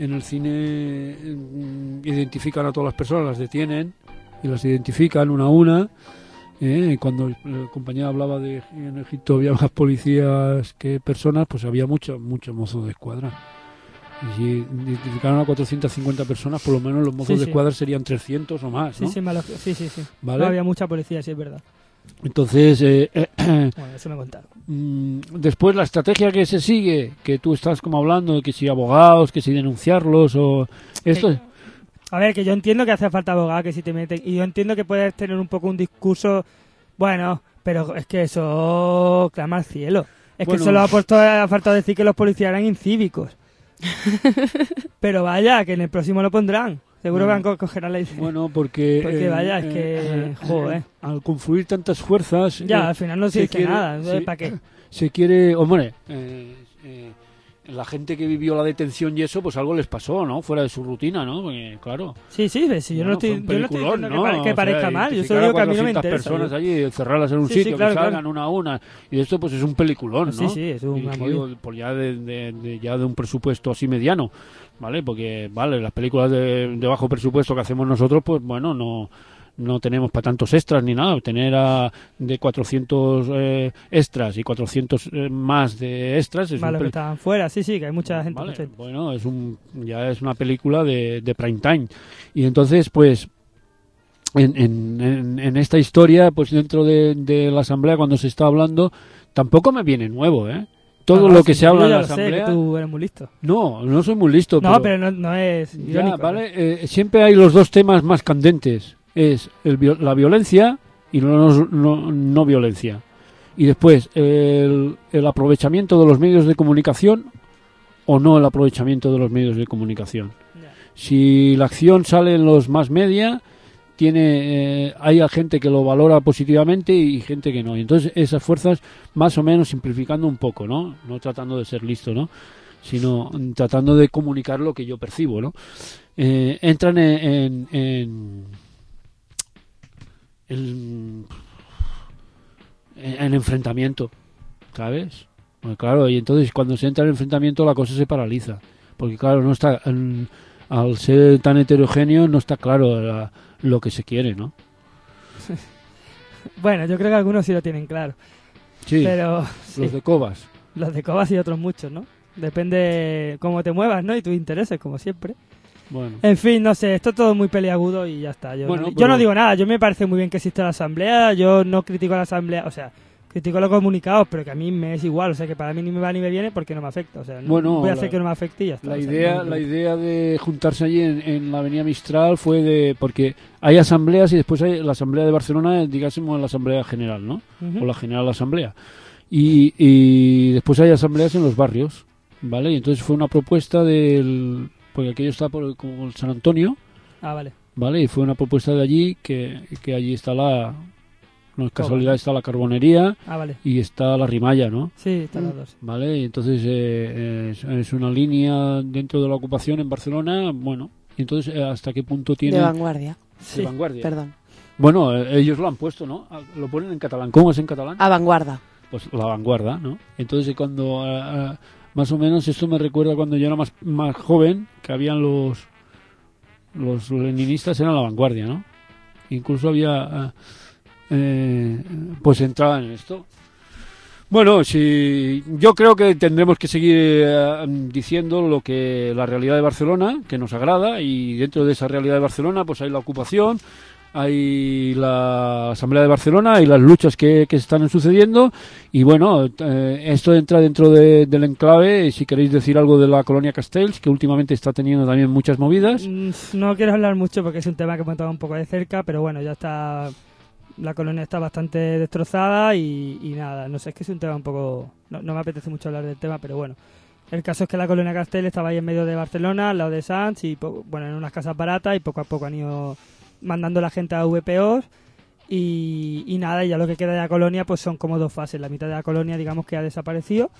identifican a todas las personas, las detienen y las identifican una a una. Cuando el compañero hablaba de en Egipto había más policías que personas, pues había mucho mozo de escuadra. Y si identificaron a 450 personas, por lo menos los mozos Sí, de sí. escuadra serían 300 o más, ¿no? Sí, sí. ¿Vale? No había mucha policía, sí, es verdad. Entonces, Bueno, eso me contaron. después la estrategia que se sigue, que tú estás como hablando de que si abogados, que si denunciarlos o esto. A ver, que yo entiendo que hace falta abogado, que si te meten... Y yo entiendo que puedes tener un poco un discurso... Bueno, pero es que eso clama al cielo. Es Bueno. que solo ha faltado decir que los policías eran incívicos. Pero vaya, que en el próximo lo pondrán. Seguro que cogerán la idea. Bueno, porque vaya, es que... joder. al confluir tantas fuerzas, Ya, al final no se dice quiere- nada. Entonces, sí, ¿para qué? se quiere, hombre, la gente que vivió la detención y eso, pues algo les pasó, ¿no? Fuera de su rutina, ¿no? Porque, claro. Sí, sí, yo no estoy fue un diciendo peliculón, que ¿no? parezca O sea, mal. Yo identificar solo digo que a mí no me 400 interesa. personas allí, cerrarlas en un Sí, sí, sitio, claro, que salgan claro. una a una. Y esto, pues es un peliculón, Sí, ¿no? sí, es una Dirigido, movida. pues ya ya de un presupuesto así mediano, ¿vale? Porque, vale, las películas de bajo presupuesto que hacemos nosotros, pues bueno, no tenemos para tantos extras ni nada. Tener de 400 extras y 400 más de extras es Vale, un que estaban fuera, sí, que hay mucha gente. Vale, mucha gente. bueno, ya es una película de prime time. Y entonces, pues, en esta historia, pues dentro de la asamblea, cuando se está hablando, tampoco me viene nuevo, ¿eh? Todo Ah, lo que sí, se habla yo en ya la lo sé, asamblea... que tú eres muy listo. No soy muy listo, No, pero no es ya, irónico. ¿vale? Siempre hay los dos temas más candentes. Es la violencia y no violencia. Y después, el aprovechamiento de los medios de comunicación o no el aprovechamiento de los medios de comunicación. Ya. Si la acción sale en los más media, hay gente que lo valora positivamente y gente que no. Y entonces esas fuerzas, más o menos simplificando un poco, ¿no? No tratando de ser listo, ¿no? Sino tratando de comunicar lo que yo percibo, ¿no? Entran en enfrentamiento, ¿sabes? Pues claro, y entonces cuando se entra en enfrentamiento la cosa se paraliza, porque claro, no está al ser tan heterogéneo no está claro lo que se quiere, ¿no? Bueno, yo creo que algunos sí lo tienen claro. Sí, Pero sí, los de Cobas. los de Cobas y otros muchos, ¿no? Depende cómo te muevas, ¿no? Y tus intereses, como siempre. Bueno, En fin, no sé, esto es todo muy peliagudo y ya está. Yo, Bueno, yo pero- no digo nada, yo me parece muy bien que exista la asamblea, yo no critico a la asamblea, o sea, critico los comunicados, pero que a mí me es igual, o sea, que para mí ni me va ni me viene porque no me afecta, o sea, no Bueno, voy a hacer la- que no me afecte y ya está. la o sea, idea, no- la idea de juntarse allí en la Avenida Mistral fue de... Porque hay asambleas y después hay la Asamblea de Barcelona, digásemos la Asamblea General, ¿no? Ujú. O la General Asamblea. Y después hay asambleas en los barrios, ¿vale? Y entonces fue una propuesta del... Porque aquello está por como el San Antonio, Ah, vale. ¿vale? Y fue una propuesta de allí que allí está no es casualidad, está la carbonería Ah, vale. y está la Rimalla, ¿no? Sí, están los dos. ¿Vale? Y entonces es una línea dentro de la ocupación en Barcelona, bueno. Y entonces, ¿hasta qué punto tiene De vanguardia. de Sí. vanguardia? Perdón. Bueno, ellos lo han puesto, ¿no? Lo ponen en catalán. ¿Cómo es en catalán? A vanguardia. Pues la vanguardia, ¿no? Entonces cuando más o menos esto me recuerda cuando yo era más joven, que habían los leninistas eran la vanguardia, ¿no? Incluso había pues entraban en esto. Bueno, sí, yo creo que tendremos que seguir diciendo lo que la realidad de Barcelona, que nos agrada, y dentro de esa realidad de Barcelona pues hay la ocupación, hay la Asamblea de Barcelona y las luchas que están sucediendo, y bueno, esto entra dentro del enclave. Y si queréis decir algo de la colonia Castells, que últimamente está teniendo también muchas movidas. No quiero hablar mucho porque es un tema que hemos tocado un poco de cerca, pero bueno, ya está. La colonia está bastante destrozada y nada, no sé, es que es un tema un poco... No me apetece mucho hablar del tema, pero bueno. El caso es que la colonia Castell estaba ahí en medio de Barcelona, al lado de Sants, y bueno, en unas casas baratas, y poco a poco han ido mandando la gente a VPOs y nada, y ya lo que queda de la colonia pues son como dos fases. La mitad de la colonia digamos que ha desaparecido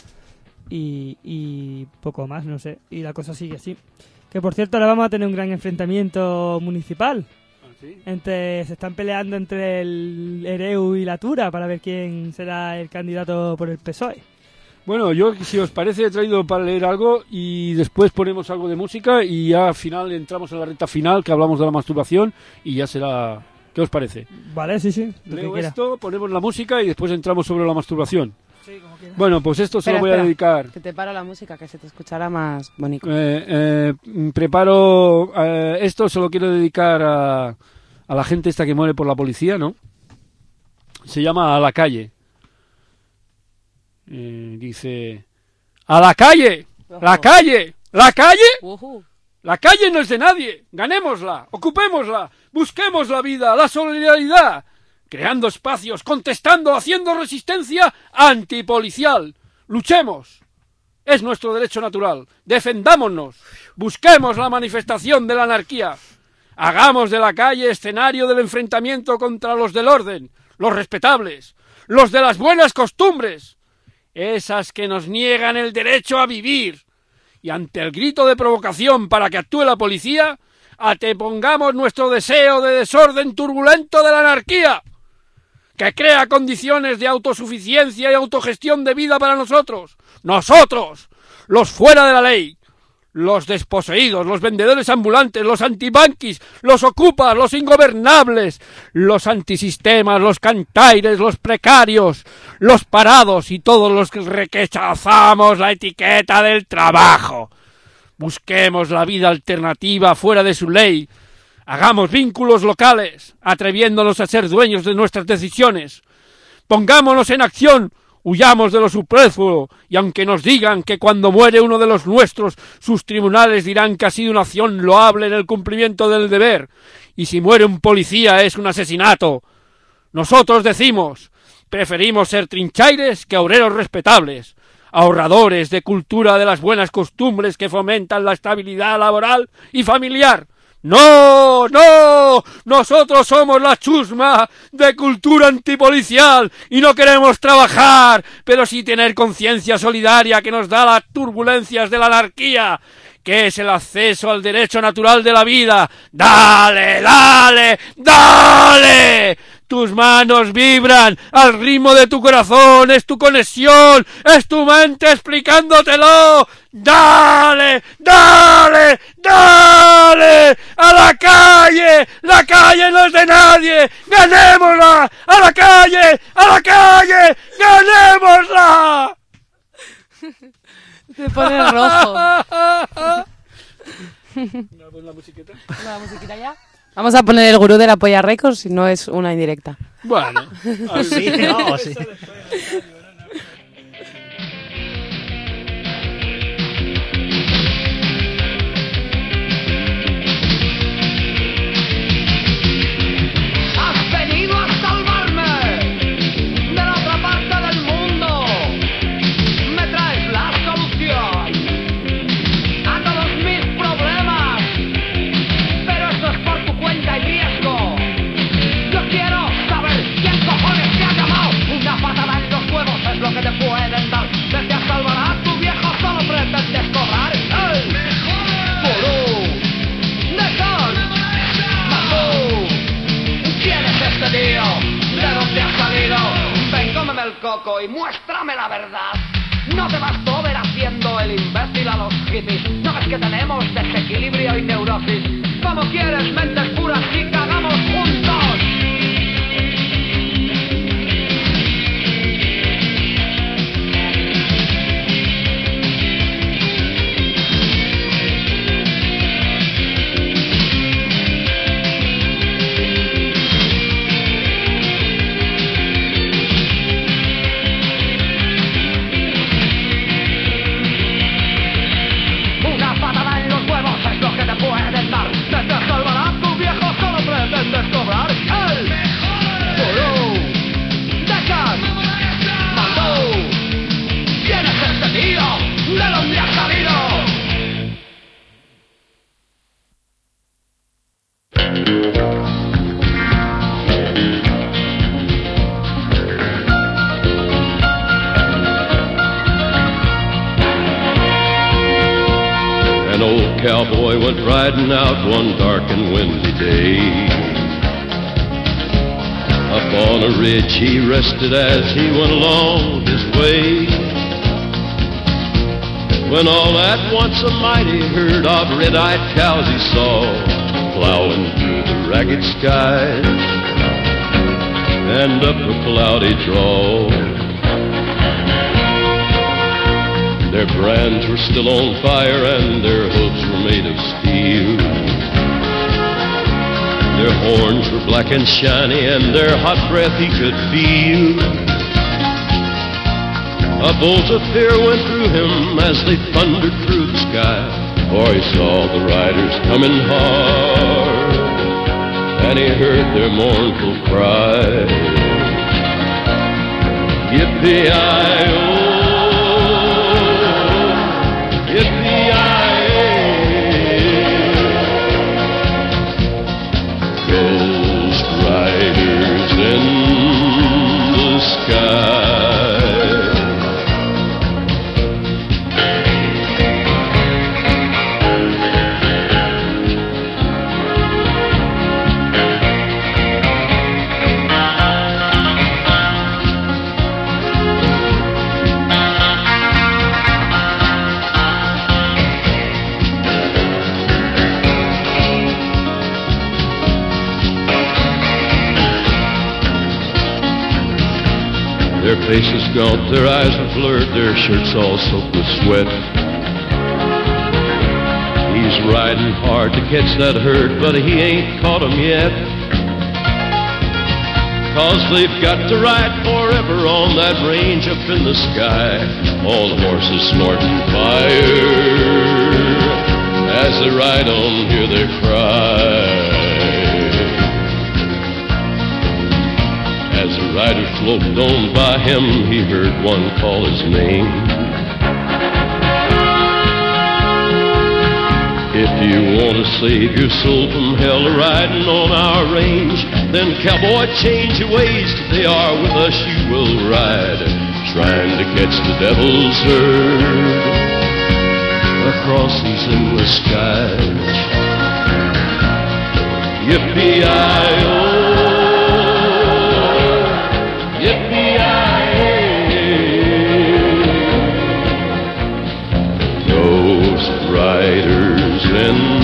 y poco más, no sé, y la cosa sigue así. Que por cierto ahora vamos a tener un gran enfrentamiento municipal. Se están peleando entre el Ereu y la Tura para ver quién será el candidato por el PSOE. Bueno, yo, si os parece, he traído para leer algo y después ponemos algo de música y ya al final entramos en la recta final, que hablamos de la masturbación, y ya será... ¿Qué os parece? Vale, sí, lo que Leo quiera. esto, ponemos la música y después entramos sobre la masturbación. Sí, como quiera. Bueno, pues esto se lo voy a Espera, dedicar. Que te paro la música, que se te escuchará más bonito. Preparo... esto se lo quiero dedicar a la gente esta que muere por la policía, ¿no? Se llama A la calle. Dice... ¡A la calle! ¡La calle! ¡La calle! Ujú. La calle no es de nadie. Ganémosla, ocupémosla, busquemos la vida, la solidaridad, creando espacios, contestando, haciendo resistencia antipolicial. Luchemos. Es nuestro derecho natural. Defendámonos. Busquemos la manifestación de la anarquía. Hagamos de la calle escenario del enfrentamiento contra los del orden, los respetables, los de las buenas costumbres, esas que nos niegan el derecho a vivir. Y ante el grito de provocación para que actúe la policía, antepongamos nuestro deseo de desorden turbulento de la anarquía, que crea condiciones de autosuficiencia y autogestión de vida para nosotros, los fuera de la ley, los desposeídos, los vendedores ambulantes, los antibanquis, los ocupas, los ingobernables, los antisistemas, los cantaires, los precarios, los parados y todos los que rechazamos la etiqueta del trabajo. Busquemos la vida alternativa fuera de su ley. Hagamos vínculos locales, atreviéndonos a ser dueños de nuestras decisiones. Pongámonos en acción. Huyamos de lo superfluo, y aunque nos digan que cuando muere uno de los nuestros, sus tribunales dirán que ha sido una acción loable en el cumplimiento del deber, y si muere un policía es un asesinato. Nosotros decimos, preferimos ser trinchaires que obreros respetables, ahorradores de cultura de las buenas costumbres que fomentan la estabilidad laboral y familiar. ¡No! ¡No! Nosotros somos la chusma de cultura antipolicial y no queremos trabajar, pero sí tener conciencia solidaria que nos da las turbulencias de la anarquía, que es el acceso al derecho natural de la vida. ¡Dale, dale, dale! Tus manos vibran al ritmo de tu corazón, es tu conexión, es tu mente explicándotelo. ¡Dale, dale, ¡Dale! ¡A la calle! ¡La calle no es de nadie! ¡Ganémosla! ¡A la calle! ¡A la calle! ¡Ganémosla! Se pone rojo. ¿La musiquita? ¿La musiquita ya? Vamos a poner el gurú de la Polla Records, si no es una indirecta. Bueno. Sí, no, sí. Has venido a salvarme de la otra parte del mundo. Me traes la solución a todos mis problemas. Pero eso es por tu cuenta y riesgo. Yo quiero saber quién cojones te ha llamado. Una patada en los huevos es lo que te pueden dar. Vete a salvar a tu viejo, solo pretendes cobrar. ¡Ey! ¡Gurú! ¡Necón! ¡Magú! ¿Quién es este tío? ¿De dónde ha salido? Ven, cómeme el coco y muéstrame la verdad. No te bastó ver haciendo el imbécil a los hippies. No ves que tenemos desequilibrio y neurosis. Como quieres, mentes puras y cagamos juntos. Una patada en los huevos es lo que te pueden dar. Vete a salvar a tu viejo, solo pretendes cobrar. ¡El gurú! ¡Dejan! ¡Magú! ¿Quién es este tío? ¿De dónde ha salido? An old cowboy went riding out one dark and windy day. Up on a ridge he rested as he went along his way. When all at once a mighty herd of red-eyed cows he saw plowing through the ragged skies and up a cloudy draw. Their brands were still on fire and their hooves were made of steel. Their horns were black and shiny and their hot breath he could feel. A bolt of fear went through him as they thundered through the sky, for he saw the riders coming hard and he heard their mournful cry. Yippee-i-oh, Ghost riders in the sky. Their faces gaunt, their eyes were blurred, their shirts all soaked with sweat. He's riding hard to catch that herd, but he ain't caught 'em yet. 'Cause they've got to ride forever on that range up in the sky. All the horses snorting fire. As they ride on, hear their cry. As the rider sloped on by him, he heard one call his name. If you want to save your soul from hell riding on our range, then cowboy, change your ways. They are with us, you will ride, trying to catch the devil's herd across these endless skies. Yippee-i-oh, yippee-i-oh, ghost riders in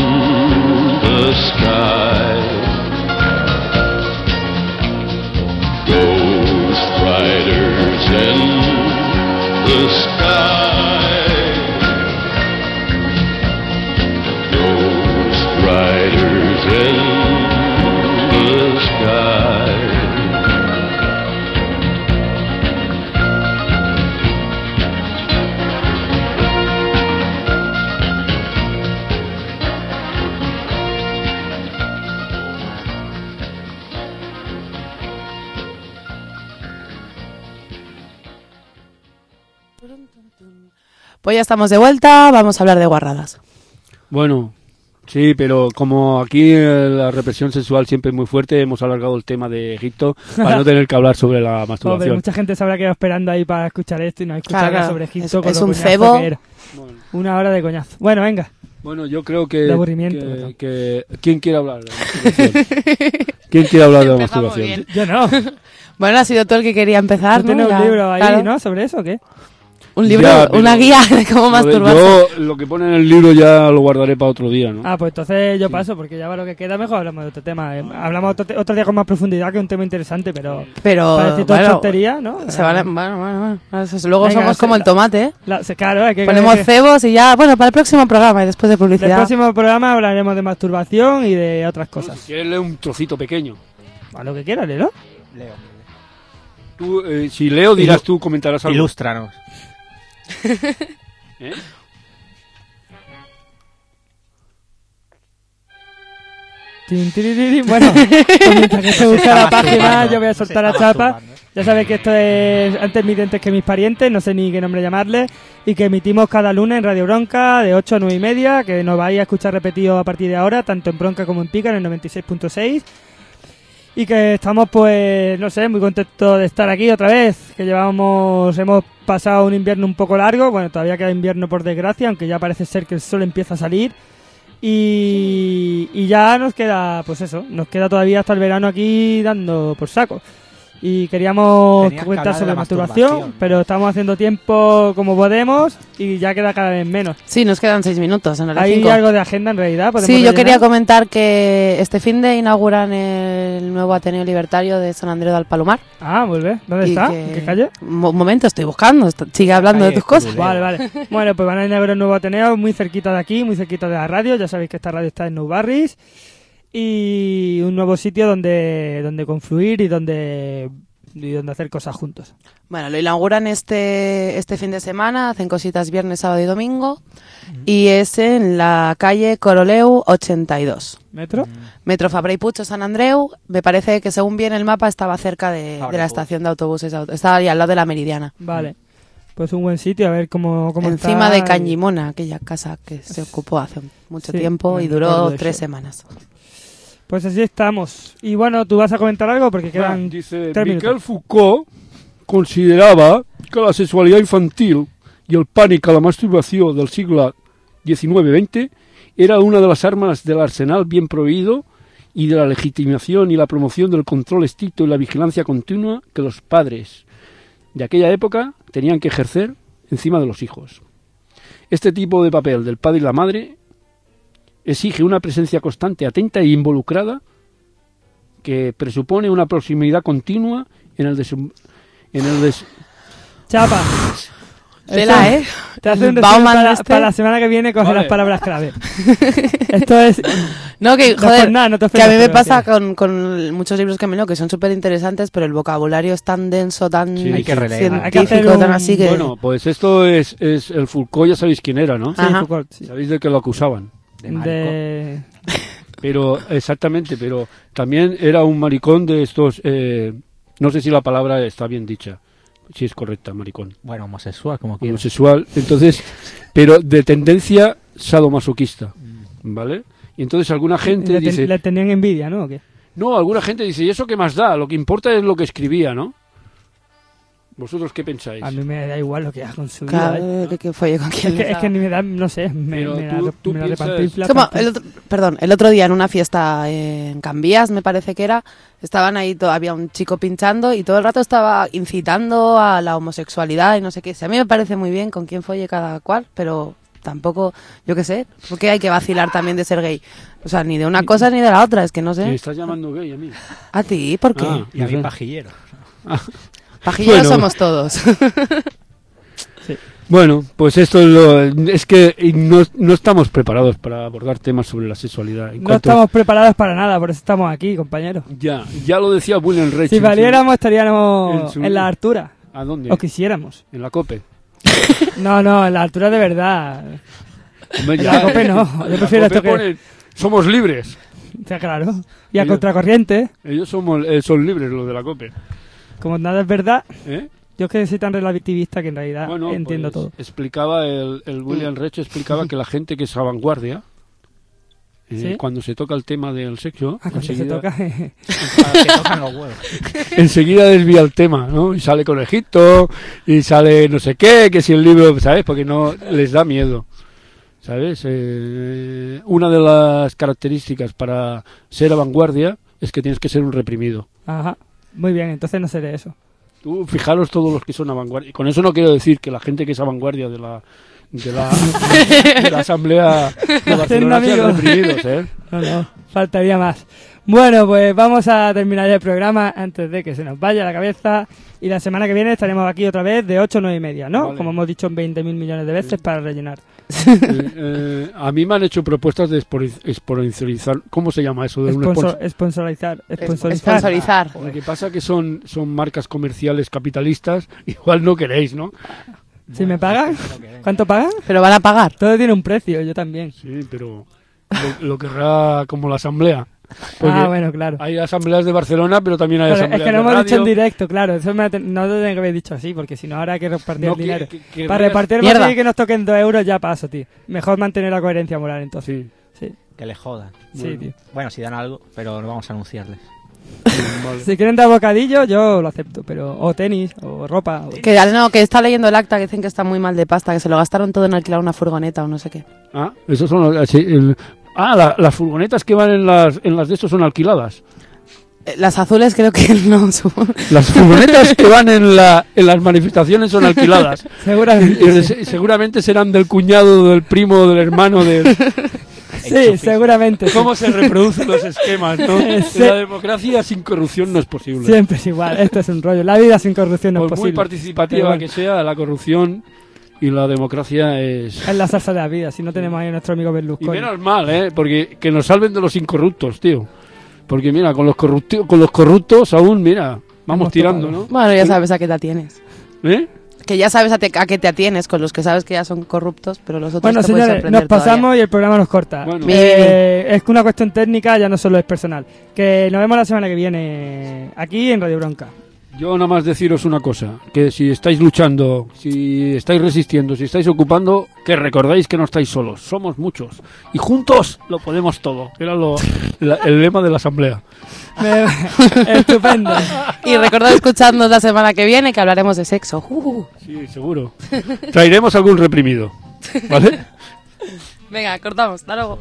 Pues ya estamos de vuelta, vamos a hablar de guarradas. Bueno, sí, pero como aquí la represión sexual siempre es muy fuerte, hemos alargado el tema de Egipto para no tener que hablar sobre la Joder, masturbación. mucha gente se habrá quedado esperando ahí para escuchar esto y no ha escuchado Claro, sobre Egipto. es con lo un coñazo cebo. que era. Bueno. Una hora de coñazo. Bueno, venga. Bueno, yo creo que... De aburrimiento. ¿Quién quiere hablar de la masturbación? ¿Quién quiere hablar de la Empezamos masturbación? bien. Yo no. Bueno, ha sido tú el que quería empezar, ¿Tú ¿no? tienes un Ya, libro ahí, claro. ¿no? ¿Sobre eso o qué? Un libro, Ya, pero una guía de cómo masturbarse. Yo lo que pone en el libro ya lo guardaré para otro día, ¿no? Ah, pues entonces yo paso, porque ya va lo que queda, mejor hablamos de otro tema. Hablamos otro día con más profundidad, que es un tema interesante, pero Pero, parece toda bueno, tontería, ¿no? se van a- bueno. Luego Venga, somos como el tomate, ¿eh? Claro, hay que... Ponemos cebos y ya, bueno, para el próximo programa y después de En el publicidad. próximo programa hablaremos de masturbación y de otras Si cosas. quieres leer un trocito pequeño. A lo que quieras, léelo. Leo. Tú, si leo, dirás tú, comentarás algo. Ilústranos. ¿Eh? Tin, tiriririn. Bueno, pues mientras que se busca la página, yo voy a soltar la chapa. Ya sabéis que esto es antes mis dientes que mis parientes, no sé ni qué nombre llamarle, y que emitimos cada lunes en Radio Bronca de 8 a 9 y media, que nos vais a escuchar repetido a partir de ahora, tanto en Bronca como en Pica, en el 96.6. Y que estamos, pues, no sé, muy contentos de estar aquí otra vez, que hemos pasado un invierno un poco largo, bueno, todavía queda invierno por desgracia, aunque ya parece ser que el sol empieza a salir. Y ya nos queda, pues eso, nos queda todavía hasta el verano aquí dando por saco. Y queríamos Tenías que comentar hablar de sobre la masturbación, masturbación. pero estamos haciendo tiempo como podemos y ya queda cada vez menos. Sí, nos quedan 6 minutos en hora ¿Hay 5. algo de agenda en realidad? ¿Podemos Sí, yo rellenar? quería comentar que este fin de inauguran el nuevo Ateneo Libertario de San Andreu del Palomar. Ah, muy bien. ¿Dónde Y está? que- ¿En qué calle? Un momento, estoy buscando. Sigue hablando de tus cosas. Vale, vale. Bueno, pues van a inaugurar un nuevo Ateneo muy cerquita de aquí, muy cerquita de la radio. Ya sabéis que esta radio está en Nou Barris. Y un nuevo sitio donde confluir y donde hacer cosas juntos. Bueno, lo inauguran este fin de semana, hacen cositas viernes, sábado y domingo, y es en la calle Coroleu 82. ¿Metro? Metro Fabra y Puig, San Andreu. Me parece que según viene el mapa estaba cerca de Fabra y la Puig. estación de autobuses, estaba ahí al lado de la Meridiana. Vale. Pues un buen sitio, a ver cómo Encima está. de Cañimona, aquella casa que se ocupó hace mucho Sí, tiempo me y acuerdo duró de 3 eso. semanas. Pues así estamos. Y bueno, ¿tú vas a comentar algo? Porque quedan Dice, 3 Miquel minutos. Foucault considerava que la sexualitat infantil i el pànic a la masturbació del segle XIX-XX era una de las armas del arsenal bien prohibido y de la legitimación y la promoción del control estricto y la vigilancia continua que los padres de aquella época tenían que ejercer encima de los hijos. Este tipo de papel del padre y la madre exige una presencia constante, atenta e involucrada que presupone una proximidad continua en el Chapa. Tela, ¿eh? Te hace un Bauman resumen este. para la semana que viene, coge Vale. las palabras clave. Esto es... No, que No, joder, pues nada, no te que a mí ofendas, me pero pasa sí. con muchos libros que me leo que son súper interesantes, pero el vocabulario es tan denso, tan Sí, hay que releer. Hay que hacer científico, tan un- así que... Bueno, pues esto es el Foucault, ya sabéis quién era, ¿no? Sí, Ajá. Foucault, sí. Sabéis de que lo acusaban. De maricón. De... Pero, exactamente, pero también era un maricón de estos, no sé si la palabra está bien dicha, si es correcta, maricón. Bueno, homosexual, como quieras. Homosexual, entonces, pero de tendencia sadomasoquista, ¿vale? Y entonces alguna gente le, dice, le tenían envidia, ¿no? ¿O qué? no, alguna gente dice, ¿y eso qué más da? Lo que importa es lo que escribía, ¿no? ¿Vosotros qué pensáis? A mí me da igual lo que haga con su vida. Cada ¿eh? que folle con quien Es que ni me da, no sé, me Pero la tú me la piensas- repantinfla Como tanto. el otro día en una fiesta en Cambías, me parece que era, estaban ahí, había un chico pinchando y todo el rato estaba incitando a la homosexualidad y no sé qué. Si a mí me parece muy bien con quién folle cada cual, pero tampoco, yo qué sé, porque hay que vacilar también de ser gay. O sea, ni de una cosa ni de la otra, es que no ¿Me sé. estás llamando gay a mí? ¿A ti? ¿Por qué? Ah, Y a mí no sé. pajillero. Pajilleros bueno. somos todos. Bueno, pues esto es que no estamos preparados para abordar temas sobre la sexualidad. En No cuanto- estamos preparados para nada, por eso estamos aquí, compañeros. Ya lo decía William Reich. Si valiéramos, estaríamos en en la altura. ¿A dónde? O quisiéramos. En la COPE. No, en la altura de verdad. Hombre, En la COPE no, yo en la prefiero COPE esto que- pone, somos libres. O sea, claro. Y a Ellos- contracorriente, Ellos son libres, los de la COPE. como nada es verdad, ¿Eh? Yo es que soy tan relativista que en realidad Bueno, entiendo pues, todo. explicaba el William Reich explicaba que la gente que es a vanguardia, ¿Sí? cuando se toca el tema del sexo, Cuando se enseguida, toca... Te tocan los huevos. enseguida desvía el tema, ¿no? Y sale conejito, y sale no sé qué, que si el libro, ¿sabes? Porque no les da miedo, ¿sabes? Una de las características para ser a vanguardia es que tienes que ser un reprimido. Ajá, muy bien, entonces no seré eso. Tú, fijaros todos los que son a vanguardia. Y con eso no quiero decir que la gente que es a vanguardia de la Asamblea de Barcelona sean amigos. reprimidos, ¿eh? No, faltaría más. Bueno, pues vamos a terminar el programa antes de que se nos vaya la cabeza. Y la semana que viene estaremos aquí otra vez de 8 a 9 y media, ¿no? Vale. Como hemos dicho 20.000 millones de veces para rellenar. A mí me han hecho propuestas de sponsorizar. ¿Cómo se llama eso? De un Sponsorizar. Sponsorizar. Lo que pasa que son marcas comerciales capitalistas. Igual no queréis, ¿no? ¿Si me pagan? ¿Cuánto pagan? Pero van a pagar. Todo tiene un precio, yo también. Sí, pero lo querrá como la Asamblea. Porque Bueno, claro. hay asambleas de Barcelona, pero también hay Pero asambleas es que no de hemos dicho en radio. directo, claro. Eso no lo tengo que haber dicho así, porque si no ahora hay que repartir No, el dinero. que Para veas- repartir Mierda. más y que nos toquen 2 euros ya paso, tío. Mejor mantener la coherencia moral, entonces. Sí, Sí, Que les jodan. sí, tío. Bueno, si dan algo, pero no vamos a anunciarles. vale. Si quieren dar bocadillo, yo lo acepto, pero o tenis, o ropa. O... Que no, que está leyendo el acta que dicen que está muy mal de pasta, que se lo gastaron todo en alquilar una furgoneta o no sé qué. Ah, esos son las furgonetas que van en las de estos son alquiladas. Las azules creo que no son. Las furgonetas que van en las manifestaciones son alquiladas. Seguramente. Y seguramente serán del cuñado, del primo, del hermano, del... Sí, seguramente. ¿Cómo se reproducen los esquemas, no? Sí. La democracia sin corrupción no es posible. Siempre es igual, esto es un rollo. La vida sin corrupción no es Por posible. muy participativa Pero bueno, que sea, la corrupción y la democracia es... es la salsa de la vida, si no tenemos ahí a nuestro amigo Y Berlusconi. menos mal, porque que nos salven de los incorruptos, tío. Porque mira, con los corruptos aún, mira, vamos Hemos tirando, tocado. ¿no? Bueno, ya sabes a qué te atienes. ¿Eh? Que ya sabes a qué te atienes con los que sabes que ya son corruptos, pero los otros Bueno, te puedes señores, sorprender nos pasamos todavía. y el programa nos corta. Bueno. Bien. Es que una cuestión técnica ya no solo es personal. Que nos vemos la semana que viene aquí en Radio Bronca. Yo nada más deciros una cosa, que si estáis luchando, si estáis resistiendo, si estáis ocupando, que recordéis que no estáis solos, somos muchos. Y juntos lo podemos todo, que era el lema de la Asamblea. Estupendo. Y recordad escuchadnos la semana que viene que hablaremos de sexo. Sí, seguro. Traeremos algún reprimido, ¿vale? Venga, cortamos. Hasta luego.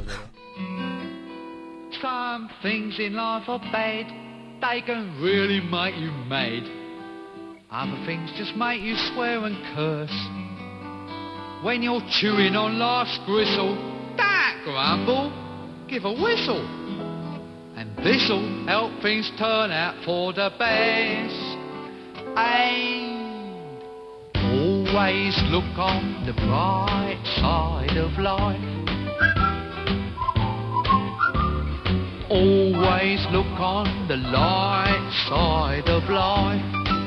Some things in life are bad, they can really make you mad. Other things just make you swear and curse. When you're chewing on life's gristle, don't grumble, give a whistle. And this'll help things turn out for the best. And always look on the bright side of life. Always look on the light side of life.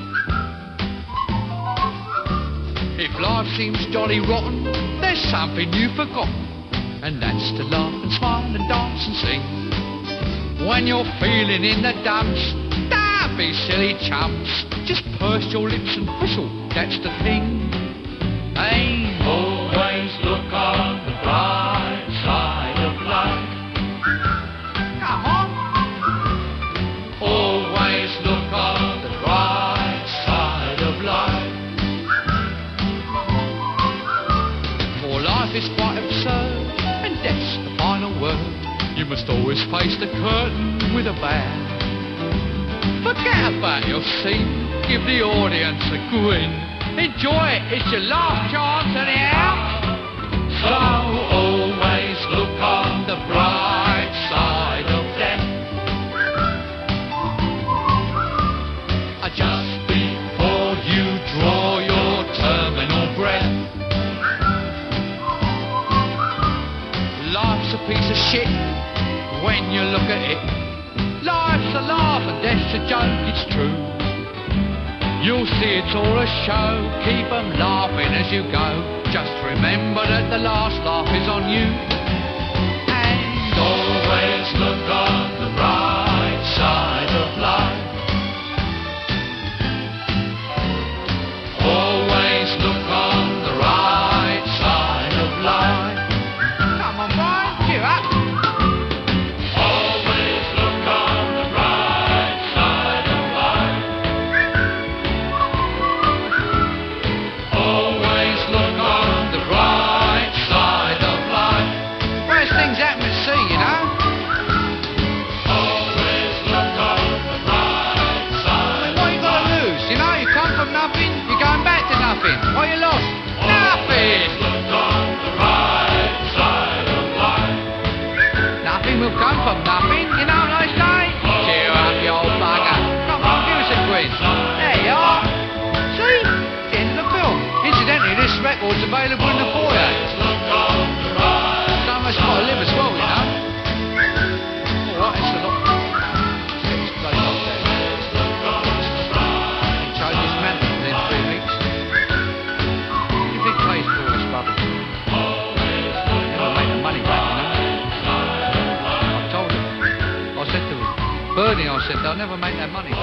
If life seems jolly rotten, there's something you've forgotten, and that's to laugh and smile and dance and sing. When you're feeling in the dumps, don't be silly chumps. Just purse your lips and whistle, that's the thing. Hey, always look on the bright side of life. Come on. Always look on the bright side of life. For life is quite absurd, and death's the final word. You must always face the curtain with a bow. Forget about your scene, give the audience a grin. Enjoy it, it's your last chance anyhow. So always look on the bright side of death. Just before you draw your terminal breath. Life's a piece of shit when you look at it. Life's a laugh and death's a joke, it's true. You'll see it's all a show, keep 'em laughing as you go. Just remember that the last laugh is on you. And always look on the bright side of life. his records available in the foyer. So much got to live as well, you know. All right, it's a lot. It's bloody hot there. He chose his mantle within 3 weeks. What do you think pays for all this rubbish? Never make the money back, you know. I told him. I said to him, Bernie, I said, they'll never make that money.